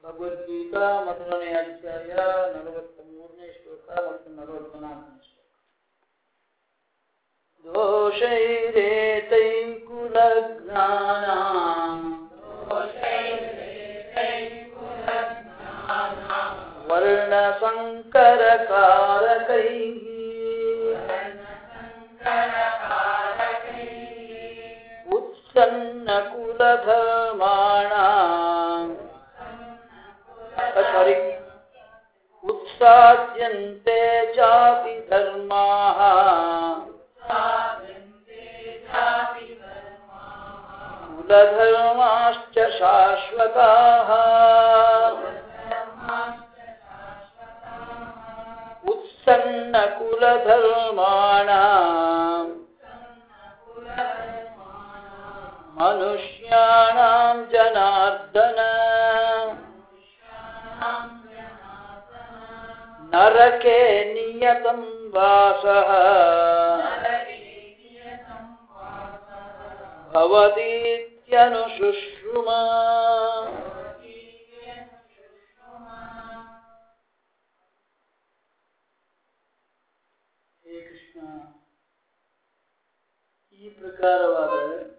ಭಗವದ್ಗೀತಾ ಮೊದಲನೇ ಅಧ್ಯಾಯ 43ನೇ ಶ್ಲೋಕ ಮತ್ತು 44ನೇ ಶ್ಲೋಕ. ದೋಷೈರೇತೈ ಕುಲಜ್ಞಾನಾಂ ವರ್ಣ ಸಂಕರಕಾರಕೈಃ ಉತ್ಸನ್ನ ಕುಲಧರ್ಮಾಣಾಂ ಉತ್ಸಾದ್ಯಂತೆ ಚಾಪಿ ಧರ್ಮಾಃ ಕುಲಧರ್ಮಾಶ್ಚ ಶಾಶ್ವತಾಃ ಉತ್ಸನ್ನ ಕುಲಧರ್ಮಾಣಾಂ ಮನುಷ್ಯಾಣಾಂ ಜನಾರ್ದನ ನರಕೆ ನಿಯತಂ ವಾಸಃ ಭವತೀತ್ಯನುಶುಶ್ರುಮ. ಹೇ ಕೃಷ್ಣ, ಈ ಪ್ರಕಾರವಾದ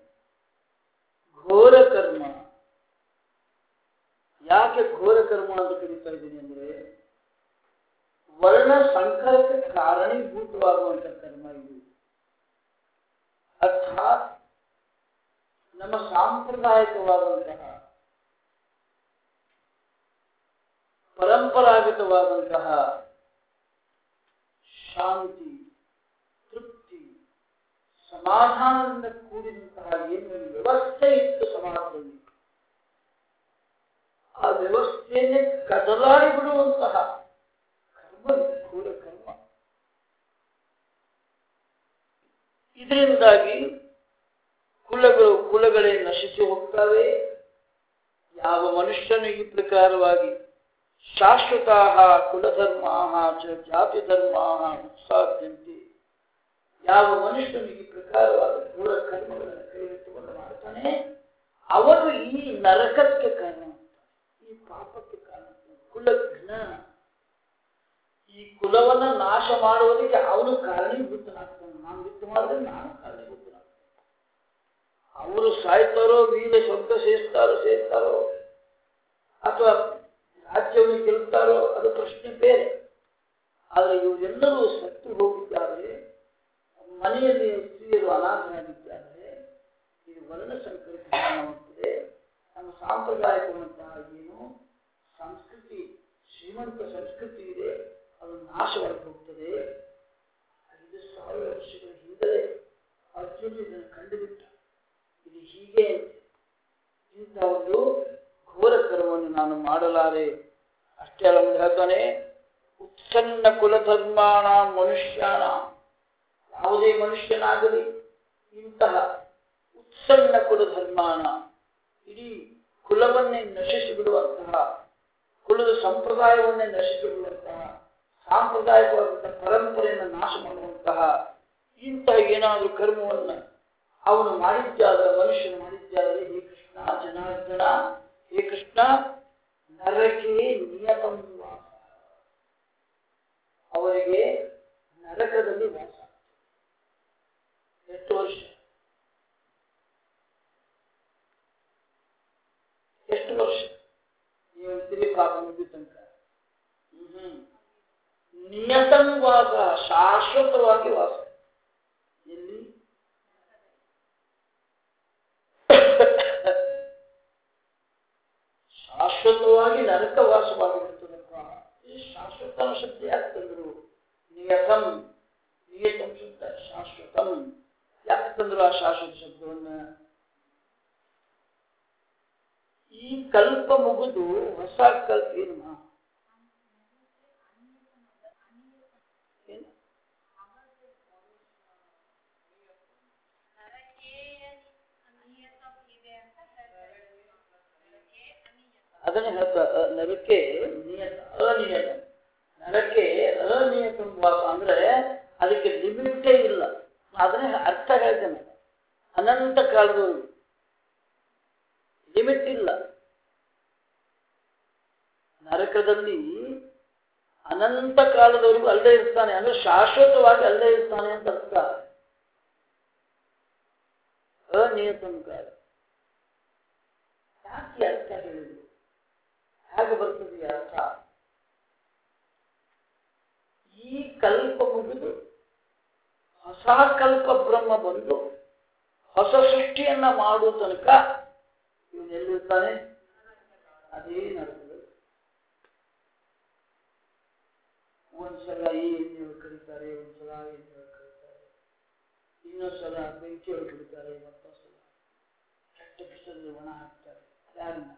ಘೋರ ಕರ್ಮ, ಯಾಕೆ ಘೋರ ಕರ್ಮ ಅಂತ ಕರೀತಾ ಇದ್ದೀನಿ ಅಂದ್ರೆ, ವರ್ಣ ಸಂಕರಕ್ಕೆ ಕಾರಣೀಭೂತವಾಗುವಂತ ಕರ್ಮ ಇದು. ಅರ್ಥಾತ್ ನಮ್ಮ ಸಾಂಪ್ರದಾಯಿಕವಾದಂತಹ ಪರಂಪರಾಗತವಾದಂತಹ ಶಾಂತಿ, ತೃಪ್ತಿ, ಸಮಾಧಾನದಿಂದ ಕೂಡಿದಂತಹ ಏನು ವ್ಯವಸ್ಥೆ ಇತ್ತು ಸಮಾಜದಲ್ಲಿ, ಆ ವ್ಯವಸ್ಥೆಯನ್ನೇ ಕದಲಾಡಿ ಬಿಡುವಂತಹ ಘೋರ ಕರ್ಮ. ಇದರಿಂದಾಗಿ ಕುಲಗಳೇ ನಶಿಸಿ ಹೋಗ್ತವೆ. ಯಾವ ಮನುಷ್ಯನು ಈ ಪ್ರಕಾರವಾಗಿ ಶಾಶ್ವತಾಃ ಕುಲಧರ್ಮಾಃ ಚ ಜಾತಿ ಧರ್ಮಾಃ ಉತ್ಸಾದ್ಯಂತೆ, ಯಾವ ಮನುಷ್ಯನು ಈ ಪ್ರಕಾರವಾದ ಘೋರ ಕರ್ಮಗಳನ್ನು ಕೈಗೆತ್ತಿಕೊಂಡು ಮಾಡ್ತಾನೆ, ಅವನು ಈ ನರಕಕ್ಕೆ ಕಾರಣ, ಈ ಪಾಪಕ್ಕೆ ಕಾರಣ. ಕುಲಘ್ನ, ಈ ಕುಲವನ್ನ ನಾಶ ಮಾಡುವುದಕ್ಕೆ ಅವನು ಕಾರಣೀಭೂತನಾಗ್ತಾನೆ. ನಾನು ಯುದ್ಧ ಮಾಡಿದ್ರೆ ನಾನು ಕಾರಣೀಭೂತನಾಗ್ತಾನೆ. ಅವರು ಸಾಯ್ತಾರೋ, ವೀರ ಶಬ್ದ ಸೇರ್ತಾರೋ ಅಥವಾ ರಾಜ್ಯವನ್ನು ಗೆಲ್ತಾರೋ ಅದು ಪ್ರಶ್ನೆ ಬೇರೆ. ಆದರೆ ಇವರೆಲ್ಲರೂ ಸತ್ತು ಹೋಗಿದ್ದಾರೆ, ಮನೆಯಲ್ಲಿ ಸ್ತ್ರೀಯರು ಅನಾಥರಾಗಿದ್ದಾರೆ. ಇದು ವರ್ಣ ಸಂಕರಕ್ಕೆ ಕಾರಣವಾಗ್ತದೆ. ನಮ್ಮ ಸಾಂಪ್ರದಾಯಿಕವಂತಹ ಏನು ಸಂಸ್ಕೃತಿ, ಶ್ರೀಮಂತ ಸಂಸ್ಕೃತಿ ಇದೆ, ಅದು ನಾಶವಾಗಿ ಹೋಗ್ತದೆ. 5,000 ವರ್ಷಗಳ ಹಿಂದಲೇ ಅರ್ಜುನ ಇದನ್ನು ಕಂಡುಬಿಟ್ಟ. ಇದು ಹೀಗೆ ಇಂಥ ಒಂದು ಘೋರ ಕರ್ಮವನ್ನು ನಾನು ಮಾಡಲಾರೆ. ಅಷ್ಟೇ ಅಲ್ಲ, ಮುಂದೆ ಹೇಳ್ತಾನೆ, ಉತ್ಸನ್ನ ಕುಲಧರ್ಮಾಣ ಮನುಷ್ಯಾಣ, ಯಾವುದೇ ಮನುಷ್ಯನಾಗಲಿ ಇಂತಹ ಉತ್ಸನ್ನ ಕುಲಧರ್ಮಾಣ, ಇಡೀ ಕುಲವನ್ನೇ ನಶಿಸಿ ಬಿಡುವಂತಹ, ಕುಲದ ಸಂಪ್ರದಾಯವನ್ನೇ ನಶಿಸಿ ಬಿಡುವಂತಹ, ಸಾಂಪ್ರದಾಯಿಕವಾದಂತಹ ಪರಂಪರೆಯನ್ನು ನಾಶ ಮಾಡುವಂತಹ ಇಂತಹ ಏನಾದರೂ ಕರ್ಮವನ್ನು ಅವನು ಮಾಡಿದ್ದಾದರೆ, ಮನುಷ್ಯನು ಮಾಡಿದ್ದಾದರೆ, ಹೇ ಕೃಷ್ಣ ಜನಾರ್ದನ, ಹೇ ಕೃಷ್ಣ, ನರಕೆ ನಿಯತಂ ವಾಸ, ಅವರಿಗೆ ನರಕದಲ್ಲಿ ವಾಸ. ಎಷ್ಟು ವರ್ಷ? ನೀವು ತಿರುಗಿ ಪಾಪ ಮುಗಿದ ತನಕ ನಿಯತಂ ವಾಸ, ಶಾಶ್ವತವಾಗಿ ವಾಸ. ಎಲ್ಲಿ? ಶಾಶ್ವತವಾಗಿ ನರಕವಾಸವಾಗಿರುತ್ತದಪ್ಪ. ಈ ಶಾಶ್ವತ ಶಬ್ದ ಯಾಕೆ ತಂದರು? ನಿಯತಂ, ನಿಯತಂ ಶಬ್ದ ಶಾಶ್ವತಂ ಯಾಕೆ ತಂದರು? ಆ ಶಾಶ್ವತ ಶಬ್ದವನ್ನ ಈ ಕಲ್ಪ ಮುಗಿದು ಹೊಸ ಕಲ್ಪ ಏನು? ಅದನ್ನೇ ಹೇಳ್ತಾ, ನರಕೆ ನಿಯತ ಅನಿಯತ. ನರಕೆ ಅನಿಯತ ವಾಸ ಅಂದ್ರೆ ಅದಕ್ಕೆ ಲಿಮಿಟೇ ಇಲ್ಲ. ಅದನ್ನೇ ಅರ್ಥ ಹೇಳ್ತೇನೆ. ಅನಂತ ಕಾಲದವರೆಗೂ ಲಿಮಿಟ್ ಇಲ್ಲ. ನರಕದಲ್ಲಿ ಅನಂತ ಕಾಲದವರೆಗೂ ಅಲ್ಲೇ ಇರ್ತಾನೆ, ಅಂದ್ರೆ ಶಾಶ್ವತವಾಗಿ ಅಲ್ಲೇ ಇರ್ತಾನೆ ಅಂತ ಅರ್ಥ. ಅನಿಯತಂಕಾರ ಯಾಕೆ ಅರ್ಥ ಹೇಳಿದ್ರು? ಹೇಗೆ ಬರ್ತದೆ ಅರ್ಥ? ಈ ಕಲ್ಪ ಮುಗಿದು ಹೊಸ ಕಲ್ಪ ಬ್ರಹ್ಮ ಬಂದು ಹೊಸ ಸೃಷ್ಟಿಯನ್ನ ಮಾಡುವ ತನಕ ಇವನೆಲ್ಲಿರ್ತಾನೆ? ಅದೇ ನರಕದಲ್ಲಿ. ಒಂದ್ಸಲ ಈ ಎಣ್ಣೆಗಳು ಕರೀತಾರೆ, ಒಂದ್ಸಲ ಎಣ್ಣೆಗಳು ಕರೀತಾರೆ, ಇನ್ನೊಂದ್ಸಲ ಬೆಂಕಿಯೊಳಗೆ ಬಿಡ್ತಾರೆ, ಮತ್ತೊಂದ್ಸಲ ಕೆಟ್ಟ ಬಿಸಿಲಲ್ಲಿ ಒಣ ಹಾಕ್ತಾರೆ. ಯಾರನ್ನ?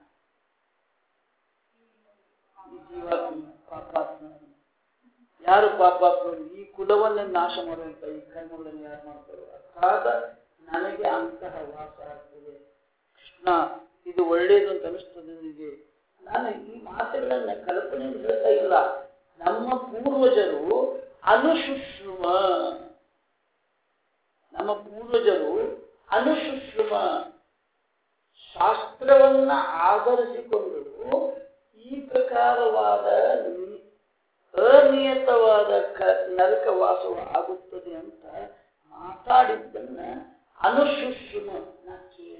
ಈ ಜೀವಾತ್ಮ, ಪಾಪಾತ್ಮ. ಯಾರು ಪಾಪಾತ್ಮರು? ಈ ಕುಲವನ್ನೇ ನಾಶ ಮಾಡುವಂತ ಈ ಕರ್ಮಗಳನ್ನು ಯಾರು ಮಾಡ್ತಾರೋ ಅರ್ಥಾತ್ ನನಗೆ ಅಂತಹ ವಾಸ ಆಗ್ತದೆ. ಕೃಷ್ಣ, ಇದು ಒಳ್ಳೇದು ಅಂತ ಅನಿಸ್ತದೆ ನನಗೆ. ನಾನು ಈ ಮಾತುಗಳನ್ನ ಕಲ್ಪನೆ ಹೇಳ್ತಾ ಇಲ್ಲ. ನಮ್ಮ ಪೂರ್ವಜರು ಅನುಶುಶ್ರುಮ, ನಮ್ಮ ಪೂರ್ವಜರು ಅನುಶುಶ್ರುಮ ಶಾಸ್ತ್ರವನ್ನ ಆಧರಿಸಿಕೊಂಡು ಈ ಪ್ರಕಾರವಾದ ಅನಿಯತವಾದ ನರಕವಾಸವ ಆಗುತ್ತದೆ ಅಂತ ಮಾತಾಡಿದ್ದನ್ನ ಅನುಶುಶ್ರುಮ ನಾ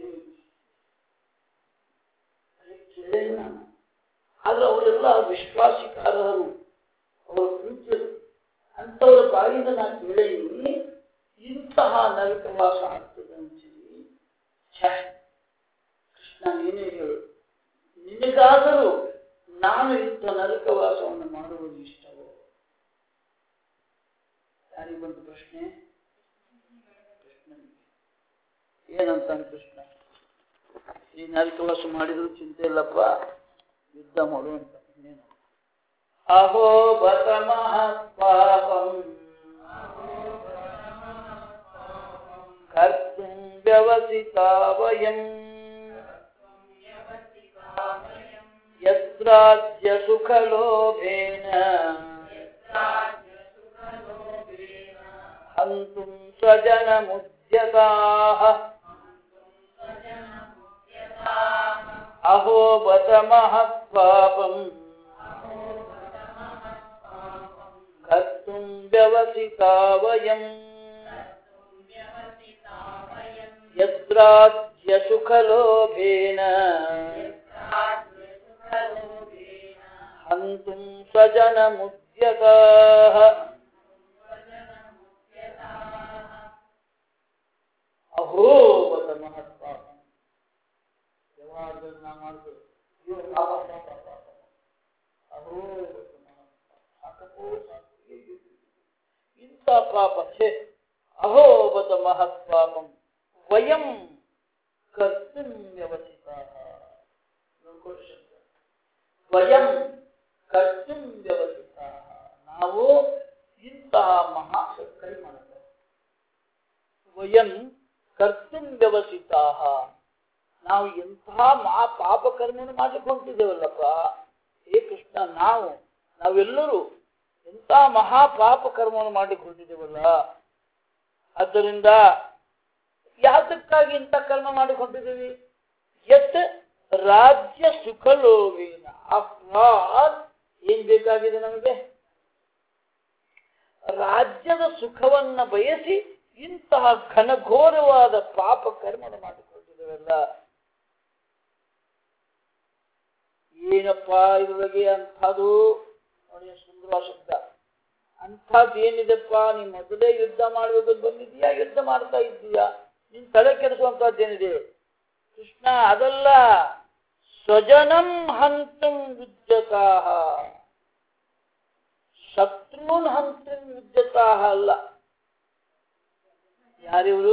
ಕೇಳಿ ನಾನು. ಆದ್ರೆ ಅವರೆಲ್ಲ ವಿಶ್ವಾಸಿಕಾರರು, ಅವರ ಪೂಜ್ಯರು. ಅಂತವರ ಬಾಯಿಂದ ನಾ ಕೇಳೀನಿ ಇಂತಹ ನರಕವಾಸ ಆಗ್ತದೆ ಅಂತೀವಿ. ಕೃಷ್ಣ, ನೀನೇ ಹೇಳು, ನಿನಗಾದರೂ ನಾನು ಇಂಥ ನರಕವಾಸವನ್ನು ಮಾಡುವುದು ಇಷ್ಟವೋ? ಯಾರಿಗೆ ಬಂತು ಪ್ರಶ್ನೆ? ಕೃಷ್ಣನಿಗೆ. ಏನಂತಾನೆ ಕೃಷ್ಣ? ಈ ನರಕವಾಸ ಮಾಡಿದ್ರು ಚಿಂತೆ ಇಲ್ಲಪ್ಪ, ಯುದ್ಧ ಮಾಡುವಂತ. ಇನ್ನೇನು? ಅಹೋ ಬತ ಮಹಾಪಾಪಂ ಕರ್ತುಂ ವ್ಯವಸಿತಾ ವಯಂ ಯತ್ರಾಜ್ಯ ಸುಖಲೋಭೇನ ಹಂತುಂ ಸ್ವಜನಮುದ್ಯತಾಃ. ಅಹೋ ಬತ ಮಹಾಪಾಪಂ ಕರ್ತುಂ ವ್ಯವಸಿತಾ ವಯಂ ಯತ್ರಾಜ್ಯ ಸುಖಲೋಭೇನ ಹಂತುಂ ಸ್ವಜನಮುದ್ಯತಾಃ. ಅಹೋ ಬತ ಮಹತ್ಪಾಪಂ. ವ್ಯವಹಾರದಲ್ಲಿ ನಾವು ಮಾಡ್ತೇವೆ, ಅಹೋ ಬತ ಮಹತ್ಪಾಪಂ, ಇಂಥ ಪಾಪ ಛೇ. ಅಹೋ ಬತ ಮಹತ್ಪಾಪಂ ವಯಂ ಕರ್ತುಂ ವ್ಯವಸಿತಾಃ. ವಯಂ ಕರ್ತುಂ ವ್ಯವಸಿತಾಃ, ನಾವು ಇಂತಹ ಮಹಾ ಸತ್ಕರ್ಮ ಮಾಡ್ತೇವೆ. ವಯಂ ಕರ್ತುಂ ವ್ಯವಸಿತಾಃ, ನಾವು ಎಂತಹ ಮಹಾ ಪಾಪ ಕರ್ಮವನ್ನು ಮಾಡ್ಲಿಕ್ಕೆ ಹೊಂಟಿದ್ದೇವಲ್ಲಪ್ಪ. ಹೇ ಕೃಷ್ಣ, ನಾವೆಲ್ಲರೂ ಎಂಥ ಮಹಾ ಪಾಪ ಕರ್ಮವನ್ನು ಮಾಡ್ಲಿಕ್ಕೆ ಹೊಂಟಿದ್ದೇವಲ್ಲ. ಆದ್ದರಿಂದ ಯಾತಕ್ಕಾಗಿ ಇಂಥ ಕರ್ಮ ಮಾಡಿಕೊಂಡಿದ್ದೀವಿ? ಯತ್ ರಾಜ್ಯ ಸುಖಲೋಭೇನ. ಏನ್ ಬೇಕಾಗಿದೆ ನಮಗೆ? ರಾಜ್ಯದ ಸುಖವನ್ನ ಬಯಸಿ ಇಂತಹ ಘನಘೋರವಾದ ಪಾಪ ಕರ್ಮವನ್ನು ಮಾಡಿಕೊಂಡಿದ್ದೇವಲ್ಲ. ಏನಪ್ಪಾ ಇದರೊಳಗೆ ಅಂಥದ್ದು? ನೋಡಿ, ಸುಂದರ ಶಬ್ದ. ಅಂಥದ್ದೇನಿದೆಪ್ಪ? ನೀನ್ ಮೊದಲೇ ಯುದ್ಧ ಮಾಡ್ಬೇಕಂತ ಬಂದಿದ್ದೀಯಾ? ಯುದ್ಧ ಮಾಡ್ತಾ ಇದ್ದೀಯಾ? ನಿನ್ ತಲೆ ಕೆಡಿಸುವಂತದ್ದೇನಿದೆ? ಕೃಷ್ಣ, ಅದಲ್ಲ. ಸ್ವಜನಂ ಹಂತುಂ ಯುಜ್ಯತಾಃ, ಶತ್ರುನ್ ಹಂತುಂ ಯುಜ್ಯತಾಃ ಅಲ್ಲ. ಯಾರಿವರು?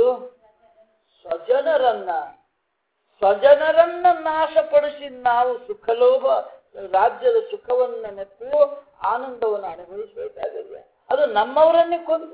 ಸ್ವಜನರನ್ನ ನಾಶಪಡಿಸಿ ನಾವು ಸುಖಲೋಭ ರಾಜ್ಯದ ಸುಖವನ್ನ ಮತ್ತು ಆನಂದವನ್ನು ಅನುಭವಿಸಬೇಕಾಗಿದೆ. ಅದು ನಮ್ಮವರನ್ನೇ ಕೊಂದು.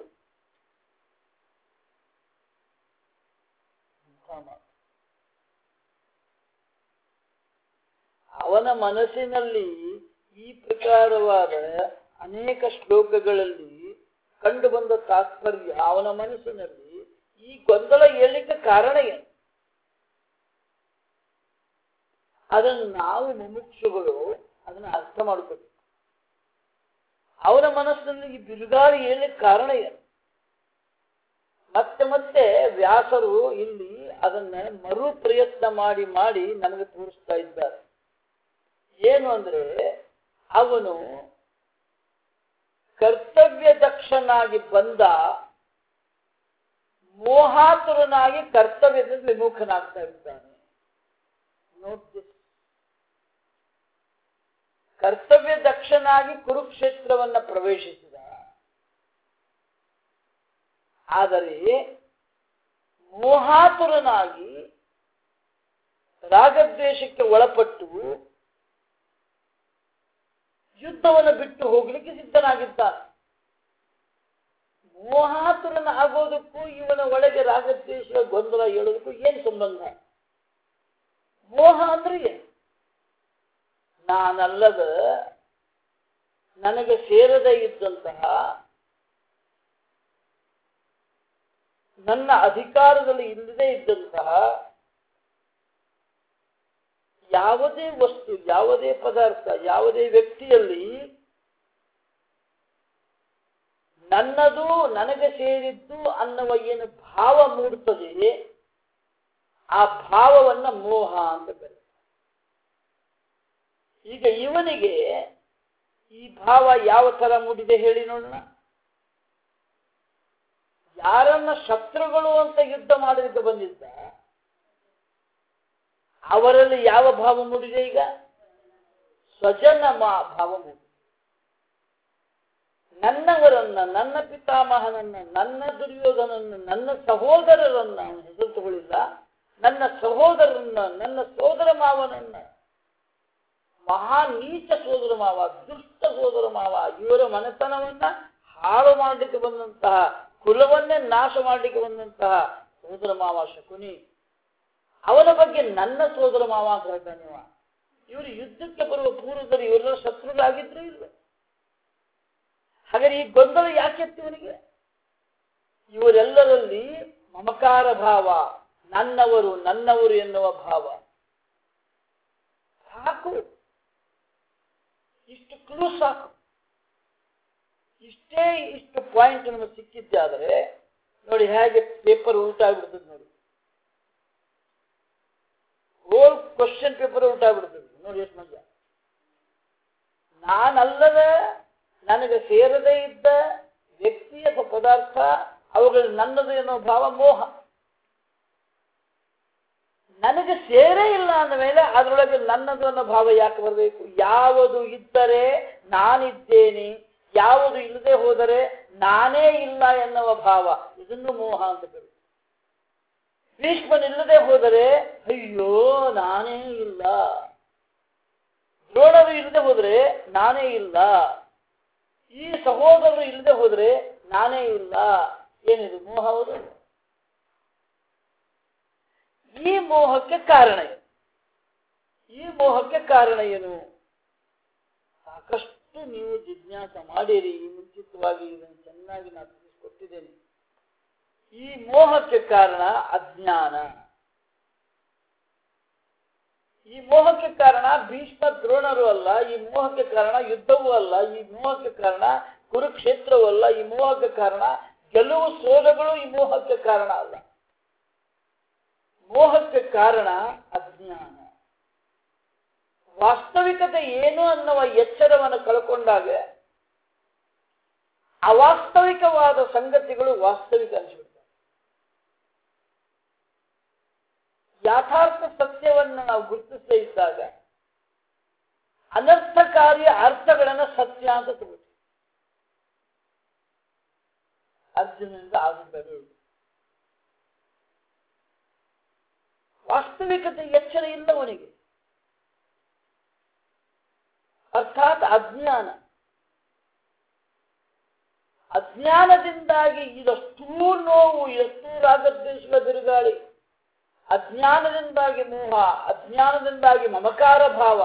ಅವನ ಮನಸ್ಸಿನಲ್ಲಿ ಈ ಪ್ರಕಾರವಾದ ಅನೇಕ ಶ್ಲೋಕಗಳಲ್ಲಿ ಕಂಡು ಬಂದ ತಾತ್ಪರ್ಯ, ಅವನ ಮನಸ್ಸಿನಲ್ಲಿ ಈ ಗೊಂದಲ ಏಳಲಿಕ್ಕೆ ಕಾರಣ ಏನು? ಅದನ್ನು ನಾವು ಮುಮುಕ್ಷುಗಳು ಅದನ್ನ ಅರ್ಥ ಮಾಡ್ಕೋಬೇಕು. ಅವರ ಮನಸ್ಸಿನಲ್ಲಿ ಈ ಬಿರುಗಾಳಿ ಏಳಲಿಕ್ಕೆ ಕಾರಣ ಏನು? ಮತ್ತೆ ಮತ್ತೆ ವ್ಯಾಸರು ಇಲ್ಲಿ ಅದನ್ನ ಮರು ಪ್ರಯತ್ನ ಮಾಡಿ ಮಾಡಿ ನಮಗೆ ತೋರಿಸ್ತಾ ಇದ್ದಾರೆ. ಏನು ಅಂದ್ರೆ, ಅವನು ಕರ್ತವ್ಯ ದಕ್ಷನಾಗಿ ಬಂದ, ಮೋಹಾತುರನಾಗಿ ಕರ್ತವ್ಯದಿಂದ ವಿಮುಖನಾಗ್ತಾ ಇದ್ದಾನೆ. ನೋಟ್, ಕರ್ತವ್ಯ ದಕ್ಷನಾಗಿ ಕುರುಕ್ಷೇತ್ರವನ್ನ ಪ್ರವೇಶಿಸಿದ, ಆದರೆ ಮೋಹಾತುರನಾಗಿ ರಾಗದ್ವೇಷಕ್ಕೆ ಒಳಪಟ್ಟು ಯುದ್ಧವನ್ನು ಬಿಟ್ಟು ಹೋಗ್ಲಿಕ್ಕೆ ಸಿದ್ಧನಾಗಿದ್ದಾನೆ. ಮೋಹಾತುರನ ಆಗೋದಕ್ಕೂ ಇವನ ಒಳಗೆ ರಾಗದ್ವೇಷ ಗೊಂದಲ ಹೇಳೋದಕ್ಕೂ ಏನು ಸಂಬಂಧ? ಮೋಹ ಅಂದ್ರೆ ಏನು? ನಾನಲ್ಲದ, ನನಗೆ ಸೇರದೇ ಇದ್ದಂತಹ, ನನ್ನ ಅಧಿಕಾರದಲ್ಲಿ ಇಲ್ಲದೇ ಇದ್ದಂತಹ ಯಾವುದೇ ವಸ್ತು, ಯಾವುದೇ ಪದಾರ್ಥ, ಯಾವುದೇ ವ್ಯಕ್ತಿಯಲ್ಲಿ ನನ್ನದು, ನನಗೆ ಸೇರಿದ್ದು ಅನ್ನುವ ಏನು ಭಾವ ಮೂಡುತ್ತದೆ, ಆ ಭಾವವನ್ನ ಮೋಹ ಅಂತ ಕರೀತಾರೆ. ಈಗ ಇವನಿಗೆ ಈ ಭಾವ ಯಾವ ತರ ಮೂಡಿದೆ ಹೇಳಿ ನೋಡೋಣ. ಯಾರನ್ನ ಶತ್ರುಗಳು ಅಂತ ಯುದ್ಧ ಮಾಡಲಿಕ್ಕೆ ಬಂದಿದ್ದ, ಅವರಲ್ಲಿ ಯಾವ ಭಾವ ಮೂಡಿದೆ? ಈಗ ಸ್ವಜನ ಭಾವ ಮೂಡಿದೆ. ನನ್ನವರನ್ನ, ನನ್ನ ಪಿತಾಮಹನನ್ನ, ನನ್ನ ದುರ್ಯೋಧನನ್ನ, ನನ್ನ ಸಹೋದರರನ್ನ, ಹೆಸರು ತಗೊಳ್ಳಿಲ್ಲ, ನನ್ನ ಸಹೋದರರನ್ನ, ನನ್ನ ಸೋದರ ಮಾವನನ್ನ, ಮಹಾ ನೀಚ ಸೋದರ ಮಾವ, ದುಷ್ಟ ಸೋದರ ಮಾವ, ಇವರ ಮನೆತನವನ್ನ ಹಾಳು ಮಾಡಲಿಕ್ಕೆ ಬಂದಂತಹ, ಕುಲವನ್ನೇ ನಾಶ ಮಾಡಲಿಕ್ಕೆ ಬಂದಂತಹ ಸೋದರ ಮಾವ ಶಕುನಿ, ಅವನ ಬಗ್ಗೆ ನನ್ನ ಸೋದರ ಮಾವ ಅಂತ ಹೇಳ್ತಾನೆ. ಇವರು ಯುದ್ಧಕ್ಕೆ ಬರುವ ಪೂರ್ವದಲ್ಲಿ ಇವರೆಲ್ಲ ಶತ್ರುಗಳಾಗಿದ್ರು ಇಲ್ಲ. ಹಾಗಾದ್ರೆ ಈ ಗೊಂದಲ ಯಾಕೆ ಇವನಿಗೆ? ಇವರೆಲ್ಲರಲ್ಲಿ ಮಮಕಾರ ಭಾವ, ನನ್ನವರು ನನ್ನವರು ಎನ್ನುವ ಭಾವ. ಸಾಕು, ಇಷ್ಟು ಕ್ಲೂ ಸಾಕು. ಇಷ್ಟು ಪಾಯಿಂಟ್ ನಮಗೆ ಸಿಕ್ಕಿದ್ದೆ. ಆದರೆ ನೋಡಿ ಹೇಗೆ ಪೇಪರ್ ಉಲ್ಟಾಗ್ಬಿಡ್ತದೆ ನೋಡಿ. ಹೋಲ್ ಕ್ವಶನ್ ಪೇಪರ್ ಉಲ್ಟಾಗ್ಬಿಡ್ತದೆ ನೋಡಿ, ಎಷ್ಟು ಮಜಾ. ನಾನಲ್ಲದ, ನನಗೆ ಸೇರದೇ ಇದ್ದ ವ್ಯಕ್ತಿ ಅಥವಾ ಪದಾರ್ಥ, ಅವುಗಳು ನನ್ನದು ಎನ್ನುವ ಭಾವ ಮೋಹ. ನನಗೆ ಸೇರೇ ಇಲ್ಲ ಅಂದ ಮೇಲೆ ಅದರೊಳಗೆ ನನ್ನದು ಅನ್ನೋ ಭಾವ ಯಾಕೆ ಬರಬೇಕು? ಯಾವುದು ಇದ್ದರೆ ನಾನಿದ್ದೇನೆ, ಯಾವುದು ಇಲ್ಲದೆ ಹೋದರೆ ನಾನೇ ಇಲ್ಲ ಎನ್ನುವ ಭಾವ, ಇದನ್ನು ಮೋಹ ಅಂತ ಕರೀತಾರೆ. ಭೀಷ್ಮನಿಲ್ಲದೆ ಹೋದರೆ ಅಯ್ಯೋ ನಾನೇ ಇಲ್ಲ, ದ್ರೋಣರು ಇಲ್ಲದೆ ಹೋದರೆ ನಾನೇ ಇಲ್ಲ, ಈ ಸಹೋದರರು ಇಲ್ಲದೆ ಹೋದರೆ ನಾನೇ ಇಲ್ಲ. ಏನಿದು ಮೋಹ? ಹೌದು. ಈ ಮೋಹಕ್ಕೆ ಕಾರಣ ಏನು? ಈ ಮೋಹಕ್ಕೆ ಕಾರಣ ಏನು? ಸಾಕಷ್ಟು ನೀವು ಜಿಜ್ಞಾಸ ಮಾಡಿರಿ. ಮುಂಚಿತವಾಗಿ ಇದನ್ನು ಚೆನ್ನಾಗಿ ನಾನು ತಿಳಿಸಿಕೊಟ್ಟಿದ್ದೇನೆ. ಈ ಮೋಹಕ್ಕೆ ಕಾರಣ ಅಜ್ಞಾನ. ಈ ಮೋಹಕ್ಕೆ ಕಾರಣ ಭೀಷ್ಮ ದ್ರೋಣರು ಅಲ್ಲ, ಈ ಮೋಹಕ್ಕೆ ಕಾರಣ ಯುದ್ಧವೂ ಅಲ್ಲ, ಈ ಮೋಹಕ್ಕೆ ಕಾರಣ ಕುರುಕ್ಷೇತ್ರವೂ ಅಲ್ಲ, ಈ ಮೋಹಕ್ಕೆ ಕಾರಣ ಗೆಲುವು ಸೋಲಗಳು ಈ ಮೋಹಕ್ಕೆ ಕಾರಣ ಅಲ್ಲ. ಮೋಹಕ್ಕೆ ಕಾರಣ ಅಜ್ಞಾನ. ವಾಸ್ತವಿಕತೆ ಏನು ಅನ್ನುವ ಎಚ್ಚರವನ್ನು ಕಳ್ಕೊಂಡಾಗ ಅವಾಸ್ತವಿಕವಾದ ಸಂಗತಿಗಳು ವಾಸ್ತವಿಕ ಅನಿಸಿಬಿಡ್ತವೆ. ಯಥಾರ್ಥ ಸತ್ಯವನ್ನು ನಾವು ಗುರುತಿಸದೇ ಇದ್ದಾಗ ಅನರ್ಥಕಾರಿ ಅರ್ಥಗಳನ್ನು ಸತ್ಯ ಅಂತ ತಗೋತೀವಿ. ಅರ್ಜುನನಿಂದ ಆಗಬೇಡ. ವಾಸ್ತವಿಕತೆ ಎಚ್ಚರ ಇಲ್ಲವನಿಗೆ, ಅರ್ಥಾತ್ ಅಜ್ಞಾನ. ಅಜ್ಞಾನದಿಂದಾಗಿ ಇದಷ್ಟು ನೋವು, ಎಷ್ಟು ರಾಗದ್ವೇಷಗಳ ಬಿರುಗಾಳಿ, ಅಜ್ಞಾನದಿಂದಾಗಿ ಮೋಹ, ಅಜ್ಞಾನದಿಂದಾಗಿ ಮಮಕಾರ ಭಾವ.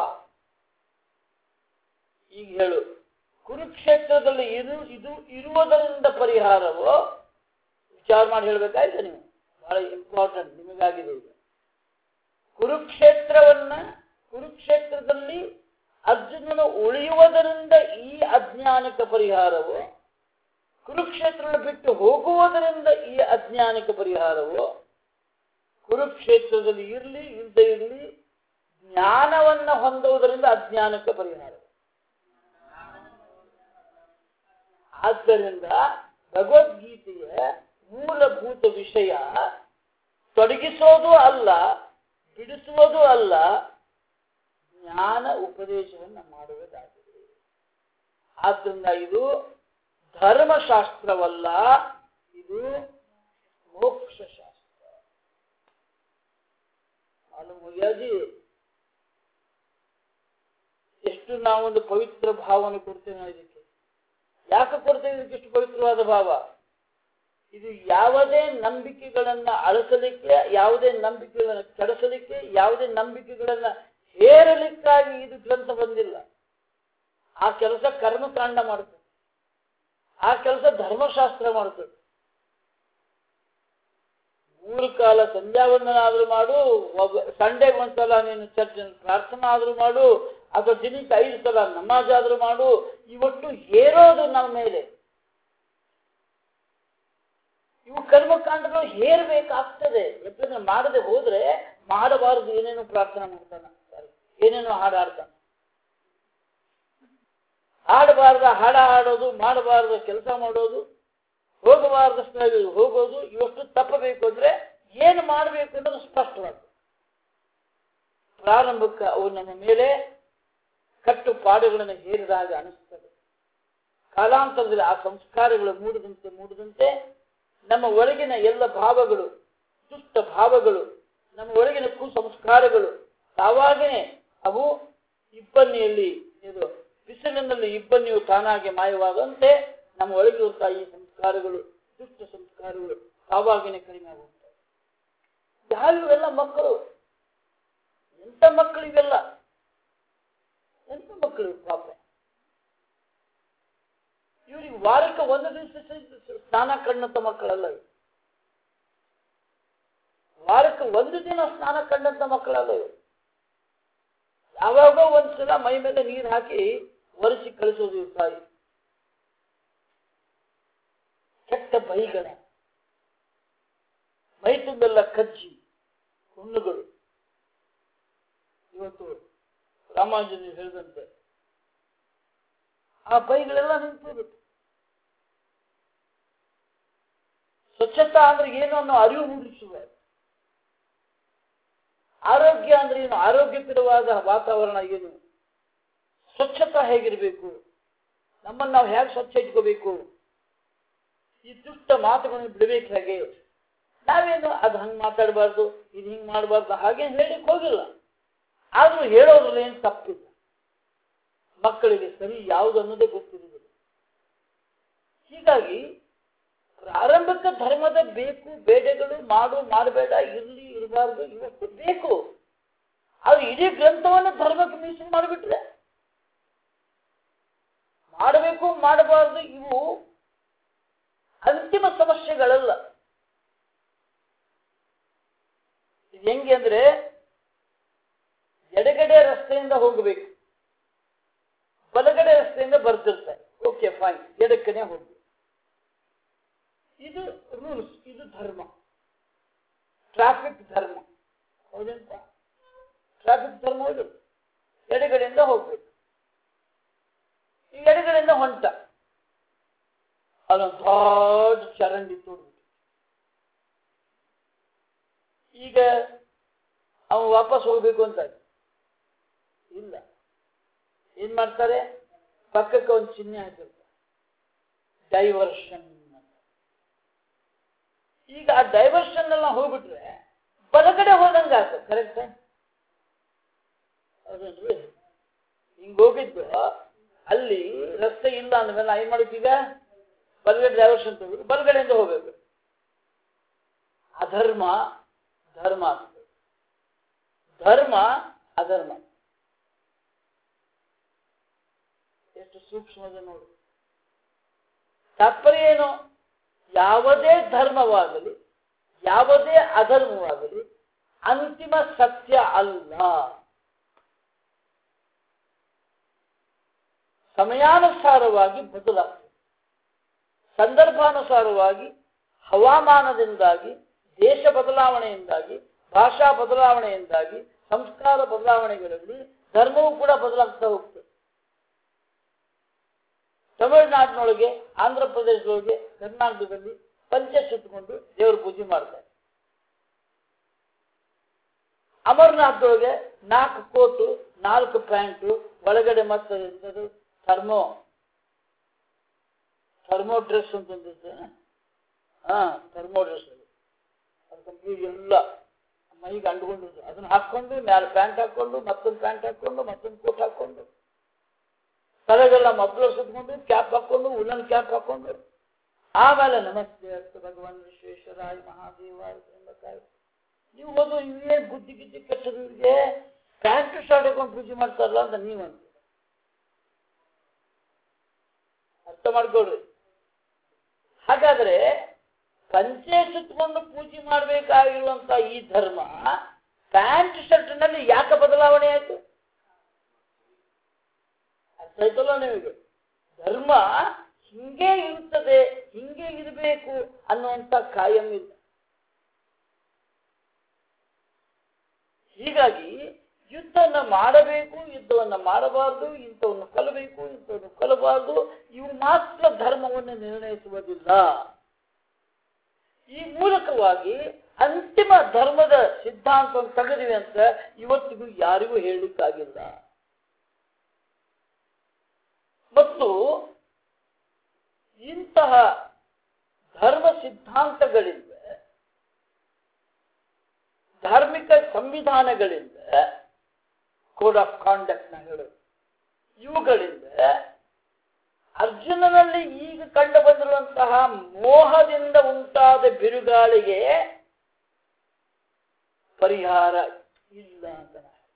ಈಗ ಹೇಳು, ಕುರುಕ್ಷೇತ್ರದಲ್ಲಿ ಇದು ಇರುವುದರಿಂದ ಪರಿಹಾರವೋ ವಿಚಾರ ಮಾಡಿ ಹೇಳ್ಬೇಕಾಯ್ತು ನೀವು. ಬಹಳ ಇಂಪಾರ್ಟೆಂಟ್ ನಿಮಗಾಗಿದೆ ಇದು. ಕುರುಕ್ಷೇತ್ರದಲ್ಲಿ ಅರ್ಜುನನ ಉಳಿಯುವುದರಿಂದ ಈ ಅಜ್ಞಾನಕ್ಕೆ ಪರಿಹಾರವು, ಕುರುಕ್ಷೇತ್ರ ಬಿಟ್ಟು ಹೋಗುವುದರಿಂದ ಈ ಅಜ್ಞಾನಕ್ಕೆ ಪರಿಹಾರವು, ಕುರುಕ್ಷೇತ್ರದಲ್ಲಿ ಇರಲಿ ಇಲ್ಲದೆ ಇರಲಿ ಜ್ಞಾನವನ್ನು ಹೊಂದುವುದರಿಂದ ಅಜ್ಞಾನಕ್ಕೆ ಪರಿಹಾರ. ಆದ್ದರಿಂದ ಭಗವದ್ಗೀತೆಯ ಮೂಲಭೂತ ವಿಷಯ ತೊಡಗಿಸೋದು ಅಲ್ಲ, ಬಿಡಿಸುವುದು ಅಲ್ಲ, ಜ್ಞಾನ ಉಪದೇಶವನ್ನು ಮಾಡುವುದಾಗಿದೆ. ಆದ್ದರಿಂದ ಇದು ಧರ್ಮಶಾಸ್ತ್ರವಲ್ಲ, ಇದು ಮೋಕ್ಷಶಾಸ್ತ್ರ. ಮುಗಿಯಾಗಿ ಎಷ್ಟು ನಾವೊಂದು ಪವಿತ್ರ ಭಾವನೆ ಕೊಡ್ತೇವೆ ಇದಕ್ಕೆ. ಯಾಕೆ ಕೊಡ್ತೇವೆ ಇದಕ್ಕೆ ಇಷ್ಟು ಪವಿತ್ರವಾದ ಭಾವ? ಇದು ಯಾವುದೇ ನಂಬಿಕೆಗಳನ್ನ ಅಳಿಸಲಿಕ್ಕೆ, ಯಾವುದೇ ನಂಬಿಕೆಗಳನ್ನು ಕೆಡಿಸಲಿಕ್ಕೆ, ಯಾವುದೇ ನಂಬಿಕೆಗಳನ್ನ ಹೇರಲಿಕ್ಕಾಗಿ ಇದು ಗ್ರಂಥ ಬಂದಿಲ್ಲ. ಆ ಕೆಲಸ ಕರ್ಮಕಾಂಡ ಮಾಡುತ್ತದೆ, ಆ ಕೆಲಸ ಧರ್ಮಶಾಸ್ತ್ರ ಮಾಡುತ್ತದೆ. 3 ಕಾಲ ಸಂಧ್ಯಾವಂದನ ಆದ್ರೂ ಮಾಡು, ಸಂಡೇಗೆ ಒಂದ್ಸಲ ನೀನು ಚರ್ಚ್ ಪ್ರಾರ್ಥನಾ ಆದ್ರೂ ಮಾಡು, ಅಥವಾ ದಿನಕ್ಕೆ 5 ಸಲ ನಮಾಜ್ ಆದ್ರೂ ಮಾಡು. ಇವತ್ತು ಹೇರೋದು ನಮ್ಮ ಮೇಲೆ, ಇವು ಕರ್ಮಕಾಂಡಗಳು ಹೇರಬೇಕಾಗ್ತದೆ. ಯಾಕಂದ್ರೆ ಮಾಡದೆ ಹೋದ್ರೆ ಮಾಡಬಾರದು ಏನೇನೋ ಪ್ರಾರ್ಥನೆ ಮಾಡ್ತಾನ, ಏನೇನೋ ಹಾಡಾಡ್ತಾನೆ. ಹಾಡಬಾರ್ದ ಹಾಡ ಹಾಡೋದು, ಮಾಡಬಾರ್ದ ಕೆಲಸ ಮಾಡೋದು, ಹೋಗಬಾರ್ದ ಸ್ಥಳಗಳಿಗೆ ಹೋಗೋದು, ಇವಷ್ಟು ತಪ್ಪಬೇಕು ಅಂದ್ರೆ ಏನು ಮಾಡಬೇಕು ಅನ್ನೋದು ಸ್ಪಷ್ಟವಾದ ಪ್ರಾರಂಭಕ್ಕೆ ಅವು ನಮ್ಮ ಮೇಲೆ ಕಟ್ಟುಪಾಡುಗಳನ್ನು ಹೇರಿದಾಗ ಅನಿಸ್ತದೆ. ಕಾಲಾಂತರದಲ್ಲಿ ಆ ಸಂಸ್ಕಾರಗಳು ಮೂಡಿದಂತೆ ನಮ್ಮ ಒಳಗಿನ ಎಲ್ಲ ಭಾವಗಳು, ದುಷ್ಟ ಭಾವಗಳು, ನಮ್ಮ ಒಳಗಿನ ಕುಸಂಸ್ಕಾರಗಳು ತಾವಾಗೇ ಅವು ಇಬ್ಬನಿಯಲ್ಲಿ, ಇದು ಬಿಸಿಲಿನಲ್ಲಿ ಇಬ್ಬನಿಯು ತಾನಾಗೆ ಮಾಯವಾದಂತೆ ನಮ್ಮ ಒಳಗಿರುವಂತಹ ಈ ಸಂಸ್ಕಾರಗಳು, ದುಷ್ಟ ಸಂಸ್ಕಾರಗಳು ತಾವಾಗಿನೇ ಕಡಿಮೆ ಆಗುತ್ತವೆ. ಯಾರಿವೆಲ್ಲ ಮಕ್ಕಳು? ಎಂತ ಮಕ್ಕಳಿಗೆಲ್ಲ, ಎಂತ ಮಕ್ಕಳು ಪಾಪ. ಇವರಿಗೆ ವಾರಕ್ಕೆ 1 ದಿವಸ ಸ್ನಾನ ಕಂಡಂತ ಮಕ್ಕಳಲ್ಲ, ವಾರಕ್ಕೆ 1 ದಿನ ಸ್ನಾನ ಕಂಡಂತ ಮಕ್ಕಳಲ್ಲ ಇವರು. ಯಾವಾಗ ಒಂದ್ಸಲ ಮೈ ಮೇಲೆ ನೀರು ಹಾಕಿ ಒರೆಸಿ ಕಳಿಸೋದು ಇವ್ರ ತಾಯಿ. ಕೆಟ್ಟ ಬೈಗಳ, ಮೈ ತುಂಬೆಲ್ಲ ಕಜ್ಜಿ ಹುಣ್ಣುಗಳು. ಇವತ್ತು ರಾಮಾಂಜನೇಯ ಹೇಳಿದಂತೆ ಆ ಬೈಗಳೆಲ್ಲ ನಿಂತೋಗುತ್ತೆ. ಸ್ವಚ್ಛತಾ ಅಂದ್ರೆ ಏನು ಅನ್ನೋ ಅರಿವು ಮೂಡಿಸುವ, ಆರೋಗ್ಯ ಅಂದ್ರೆ ಏನು, ಆರೋಗ್ಯಕರವಾದ ವಾತಾವರಣ ಏನು, ಸ್ವಚ್ಛತಾ ಹೇಗಿರಬೇಕು, ನಮ್ಮನ್ನು ನಾವು ಹೇಗೆ ಸ್ವಚ್ಛ ಇಟ್ಕೋಬೇಕು, ಈ ದುಷ್ಟ ಮಾತುಗಳನ್ನು ಬಿಡಬೇಕು ಹೇಗೆ. ನಾವೇನು ಅದು ಹಂಗೆ ಮಾತಾಡಬಾರ್ದು, ಇದು ಹಿಂಗೆ ಮಾಡಬಾರ್ದು ಹಾಗೇನು ಹೇಳಿಕ್ ಹೋಗಿಲ್ಲ. ಆದ್ರೂ ಹೇಳೋದ್ರಲ್ಲಿ ಏನು ತಪ್ಪಿಲ್ಲ. ಮಕ್ಕಳಿಗೆ ಸರಿ ಯಾವುದು ಅನ್ನೋದೇ ಗೊತ್ತಿರುವುದಿಲ್ಲ. ಹೀಗಾಗಿ ಪ್ರಾರಂಭಿಕ ಧರ್ಮದ ಬೇಕು ಬೇಡಗಳು, ಮಾಡು ಮಾಡಬೇಡ, ಇರಲಿ ಇರಬಾರ್ದು, ಇವತ್ತು ಬೇಕು. ಆದ್ರೆ ಇಡೀ ಗ್ರಂಥವನ್ನು ಧರ್ಮಕ್ಕೆ ಮೀಸಲು ಮಾಡಿಬಿಟ್ರೆ ಮಾಡಬೇಕು ಮಾಡಬಾರ್ದು ಇವು ಅಂತಿಮ ಸಮಸ್ಯೆಗಳಲ್ಲ. ಇದು ಹೆಂಗೆ ಅಂದ್ರೆ ಎಡಗಡೆ ರಸ್ತೆಯಿಂದ ಹೋಗಬೇಕು, ಬಲಗಡೆ ರಸ್ತೆಯಿಂದ ಬರ್ತಿರ್ತಾರೆ, ಓಕೆ ಫೈನ್, ಎಡಕ್ಕನೆ ಹೋಗಿ. ಇದು ರೂಲ್ಸ್, ಇದು ಧರ್ಮ, ಟ್ರಾಫಿಕ್ ಧರ್ಮ. ಹೌದಂತ ಟ್ರಾಫಿಕ್ ಧರ್ಮ ಹೌದು. ಎಡಗಡೆಯಿಂದ ಹೋಗ್ಬೇಕು. ಈ ಎಡಗಡೆಯಿಂದ ಹೊಂಟ ಅಲ್ಲೊಂದು ದೊಡ್ಡ ಚರಂಡಿ ತೋಡ್ಬಿಟ್ಟು, ಈಗ ಅವನು ವಾಪಸ್ ಹೋಗ್ಬೇಕು ಅಂತ ಇಲ್ಲ. ಏನ್ ಮಾಡ್ತಾರೆ, ಪಕ್ಕಕ್ಕೆ ಒಂದು ಚಿಹ್ನೆ ಹಾಕಿರ್ತಾರೆ, ಡೈವರ್ಷನ್. ಈಗ ಆ ಡೈವರ್ಷನ್ ಎಲ್ಲ ಹೋಗ್ಬಿಟ್ರೆ ಬಲಗಡೆ ಹೋದಂಗ ಆಗ್ತದೆ. ಕರೆಕ್ಟ್? ಹೌದಲ್ರಿ? ಹಿಂಗ್ ಹೋಗಿದ್ದು ಅಲ್ಲಿ ರಸ್ತೆ ಇಲ್ಲ ಅಂದ್ಮೇಲೆ ಏನ್ ಮಾಡಿದ್ದೀಗ, ಬಲಗಡೆ ಡೈವರ್ಷನ್ ತಗೊಂಡು ಬಲಗಡೆಯಿಂದ ಹೋಗ್ಬೇಕು. ಅಧರ್ಮ ಧರ್ಮ ಆಗ್ತದೆ, ಧರ್ಮ ಅಧರ್ಮ. ಎಷ್ಟು ಸೂಕ್ಷ್ಮದ ನೋಡಿ. ತಾತ್ಪರ್ಯ ಏನು? ಯಾವುದೇ ಧರ್ಮವಾಗಲಿ ಯಾವುದೇ ಅಧರ್ಮವಾಗಲಿ ಅಂತಿಮ ಸತ್ಯ ಅಲ್ಲ. ಸಮಯಾನುಸಾರವಾಗಿ ಬದಲಾಗ್ತದೆ. ಸಂದರ್ಭಾನುಸಾರವಾಗಿ ಹವಾಮಾನದಿಂದಾಗಿ, ದೇಶ ಬದಲಾವಣೆಯಿಂದಾಗಿ, ಭಾಷಾ ಬದಲಾವಣೆಯಿಂದಾಗಿ, ಸಂಸ್ಕಾರ ಬದಲಾವಣೆಗಳಲ್ಲಿ ಧರ್ಮವೂ ಕೂಡ ಬದಲಾಗ್ತಾ ಹೋಗ್ತದೆ. ತಮಿಳುನಾಡಿನೊಳಗೆ, ಆಂಧ್ರ ಪ್ರದೇಶದೊಳಗೆ, ಕರ್ನಾಟಕದಲ್ಲಿ ಪಂಚೆ ಸುತ್ತಕೊಂಡು ದೇವರ ಪೂಜೆ ಮಾಡ್ತಾರೆ. ಅಮರನಾಥದೊಳಗೆ 4 ಕೋಟು 4 ಪ್ಯಾಂಟು ಒಳಗಡೆ ಮತ್ತೆ ಥರ್ಮೋ ಡ್ರೆಸ್ ಅಂತ ಥರ್ಮೋ ಡ್ರೆಸ್ ಅದು ಕಂಪ್ಲೀಟ್ ಎಲ್ಲ ಮೈಗೆ ಅಂಡ್ಕೊಂಡಿದ್ರು. ಅದನ್ನ ಹಾಕೊಂಡು ಮೇಲೆ ಪ್ಯಾಂಟ್ ಹಾಕೊಂಡು, ಮತ್ತೊಂದು ಪ್ಯಾಂಟ್ ಹಾಕೊಂಡು, ಮತ್ತೊಂದು ಕೋಟ್ ಹಾಕೊಂಡು, ತಲೆಗೆಲ್ಲ ಮಫ್ಲರ್ ಸುತ್ಕೊಂಡು, ಕ್ಯಾಪ್ ಹಾಕೊಂಡು, ಉಲ್ಲನ್ ಕ್ಯಾಪ್ ಹಾಕೊಂಡು, ಆಮೇಲೆ ನಮಸ್ತೆ ಅಸ್ತು ಭಗವಾನ್ ವಿಶ್ವೇಶ್ವರಾಯ ಮಹಾದೇವಾಯ ಎಂಬಕಾಯಿ. ನೀವು ಹೋದು ಇವೇ ಬುದ್ಧಿ ಗಿದ್ದಿ ಕೆಟ್ಟದು, ಇವರಿಗೆ ಪ್ಯಾಂಟ್ ಶರ್ಟ್ ಹಾಕೊಂಡು ಪೂಜೆ ಮಾಡ್ತಾರಲ್ಲ ಅಂತ ನೀವಂತ ಅರ್ಥ ಮಾಡ್ಕೊಳ್ರಿ. ಹಾಗಾದ್ರೆ ಪಂಚೆ ಸುತ್ತಕೊಂಡು ಪೂಜೆ ಮಾಡಬೇಕಾಗಿರುವಂತ ಈ ಧರ್ಮ ಪ್ಯಾಂಟ್ ಶರ್ಟ್ ನಲ್ಲಿ ಯಾಕೆ ಬದಲಾವಣೆ ಆಯ್ತು? ಅರ್ಥ ಆಯ್ತಲ್ಲ ನಿಮಗೆ? ಧರ್ಮ ಹಿಂಗೆ ಇರುತ್ತದೆ, ಹಿಂಗೆ ಇರಬೇಕು ಅನ್ನುವಂತ ಕಾಯಂ ಇಲ್ಲ. ಹೀಗಾಗಿ ಯುದ್ಧವನ್ನ ಮಾಡಬೇಕು, ಯುದ್ಧವನ್ನ ಮಾಡಬಾರ್ದು, ಇಂಥವನ್ನು ಕಲಬೇಕು, ಇಂಥವನ್ನು ಕಲಬಾರ್ದು, ಇವು ಮಾತ್ರ ಧರ್ಮವನ್ನು ನಿರ್ಣಯಿಸುವುದಿಲ್ಲ. ಈ ಮೂಲಕವಾಗಿ ಅಂತಿಮ ಧರ್ಮದ ಸಿದ್ಧಾಂತವನ್ನು ತೆಗೆದಿವೆ ಅಂತ ಇವತ್ತಿಗೂ ಯಾರಿಗೂ ಹೇಳಲಿಕ್ಕಾಗಿಲ್ಲ. ಮತ್ತು ಇಂತಹ ಧರ್ಮ ಸಿದ್ಧಾಂತಗಳಿಂದ, ಧಾರ್ಮಿಕ ಸಂವಿಧಾನಗಳಿಂದ, ಕೋಡ್ ಆಫ್ ಕಾಂಡಕ್ಟ್ ನ ಹೇಳೋದು, ಇವುಗಳಿಂದ ಅರ್ಜುನನಲ್ಲಿ ಈಗ ಕಂಡು ಬಂದಿರುವಂತಹ ಮೋಹದಿಂದ ಉಂಟಾದ ಬಿರುಗಾಳಿಗೆ ಪರಿಹಾರ ಇಲ್ಲ ಅಂತ.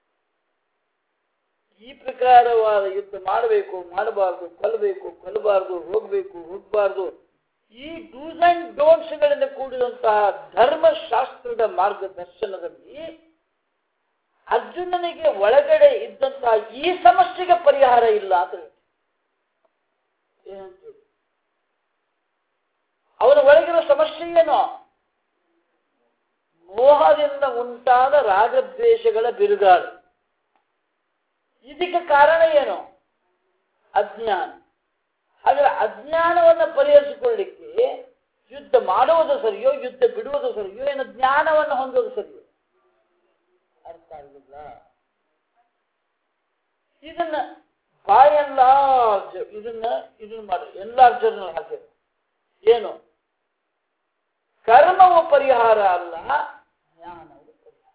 ಈ ಪ್ರಕಾರವಾದ ಯುದ್ಧ ಮಾಡಬೇಕು, ಮಾಡಬಾರ್ದು, ಕೊಲ್ಲಬೇಕು, ಕೊಲ್ಲಬಾರ್ದು, ಹೋಗ್ಬೇಕು, ಹೋಗಬಾರ್ದು, ಈ ಡೂಸ್ ಅಂಡ್ ಡೋಂಟ್ಸ್ ಗಳಿಂದ ಕೂಡಿದಂತಹ ಧರ್ಮಶಾಸ್ತ್ರದ ಮಾರ್ಗದರ್ಶನದಲ್ಲಿ ಅರ್ಜುನನಿಗೆ ಒಳಗಡೆ ಇದ್ದಂತಹ ಈ ಸಮಸ್ಯೆಗೆ ಪರಿಹಾರ ಇಲ್ಲ ಅಂತ ಹೇಳಿ. ಏನಂತ ಅವನ ಒಳಗಿರೋ ಸಮಸ್ಯೆ ಏನು? ಮೋಹದಿಂದ ಉಂಟಾದ ರಾಗದ್ವೇಷಗಳ ಬಿರುಗಾಳಿ. ಇದಕ್ಕೆ ಕಾರಣ ಏನು? ಅಜ್ಞಾನ. ಹಾಗಾದ್ರೆ ಅಜ್ಞಾನವನ್ನು ಪರಿಹರಿಸಿಕೊಳ್ಳಿಕ್ಕೆ ಯುದ್ಧ ಮಾಡುವುದು ಸರಿಯೋ, ಯುದ್ಧ ಬಿಡುವುದು ಸರಿಯೋ, ಏನು ಜ್ಞಾನವನ್ನು ಹೊಂದೋದು ಸರಿಯೋ? ಅರ್ಥ ಆಗಲಿಲ್ಲ. ಇದನ್ನ ಬೈ ಅಂಡ್ ಲಾರ್ಜ್ ಇದನ್ನ ಮಾಡಿ ಎಲ್ಲಾರ್ ಜರ್ನಲ್ ಹಾಕಿದ್ರು. ಏನು? ಕರ್ಮವು ಪರಿಹಾರ ಅಲ್ಲ, ಜ್ಞಾನವು ಪರಿಹಾರ.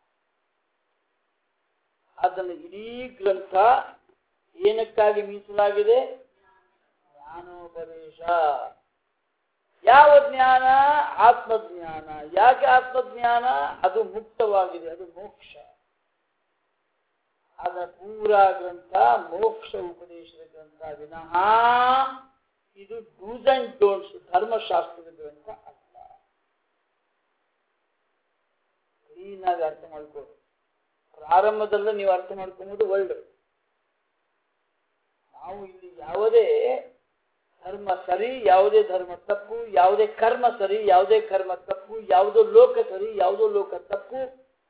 ಅದನ್ನು ಇಡೀ ಗ್ರಂಥ ಏನಕ್ಕಾಗಿ ಮೀಸಲಾಗಿದೆ? ಜ್ಞಾನೋಪದೇಶ. ಯಾವ ಜ್ಞಾನ? ಆತ್ಮಜ್ಞಾನ. ಯಾಕೆ ಆತ್ಮಜ್ಞಾನ? ಅದು ಮುಕ್ತವಾಗಿದೆ, ಅದು ಮೋಕ್ಷ. ಅದರ ಪೂರಾ ಗ್ರಂಥ ಮೋಕ್ಷ ಉಪದೇಶದ ಗ್ರಂಥ ವಿನಃ ಇದು ಡೂಸ್ ಅಂಡ್ ಡೋಂಟ್ಸ್ ಧರ್ಮಶಾಸ್ತ್ರದ ಗ್ರಂಥ ಅಲ್ಲ. ಕ್ಲೀನಾಗಿ ಅರ್ಥ ಮಾಡ್ಕೊಳ್ಳಿ. ಪ್ರಾರಂಭದಲ್ಲೇ ನೀವು ಅರ್ಥ ಮಾಡ್ಕೊಂಬೋದು ಒಳ್ಳೆ. ನಾವು ಇಲ್ಲಿ ಯಾವುದೇ ಧರ್ಮ ಸರಿ, ಯಾವುದೇ ಧರ್ಮ ತಪ್ಪು, ಯಾವುದೇ ಕರ್ಮ ಸರಿ, ಯಾವುದೇ ಕರ್ಮ ತಪ್ಪು, ಯಾವುದೋ ಲೋಕ ಸರಿ, ಯಾವುದೋ ಲೋಕ ತಪ್ಪು,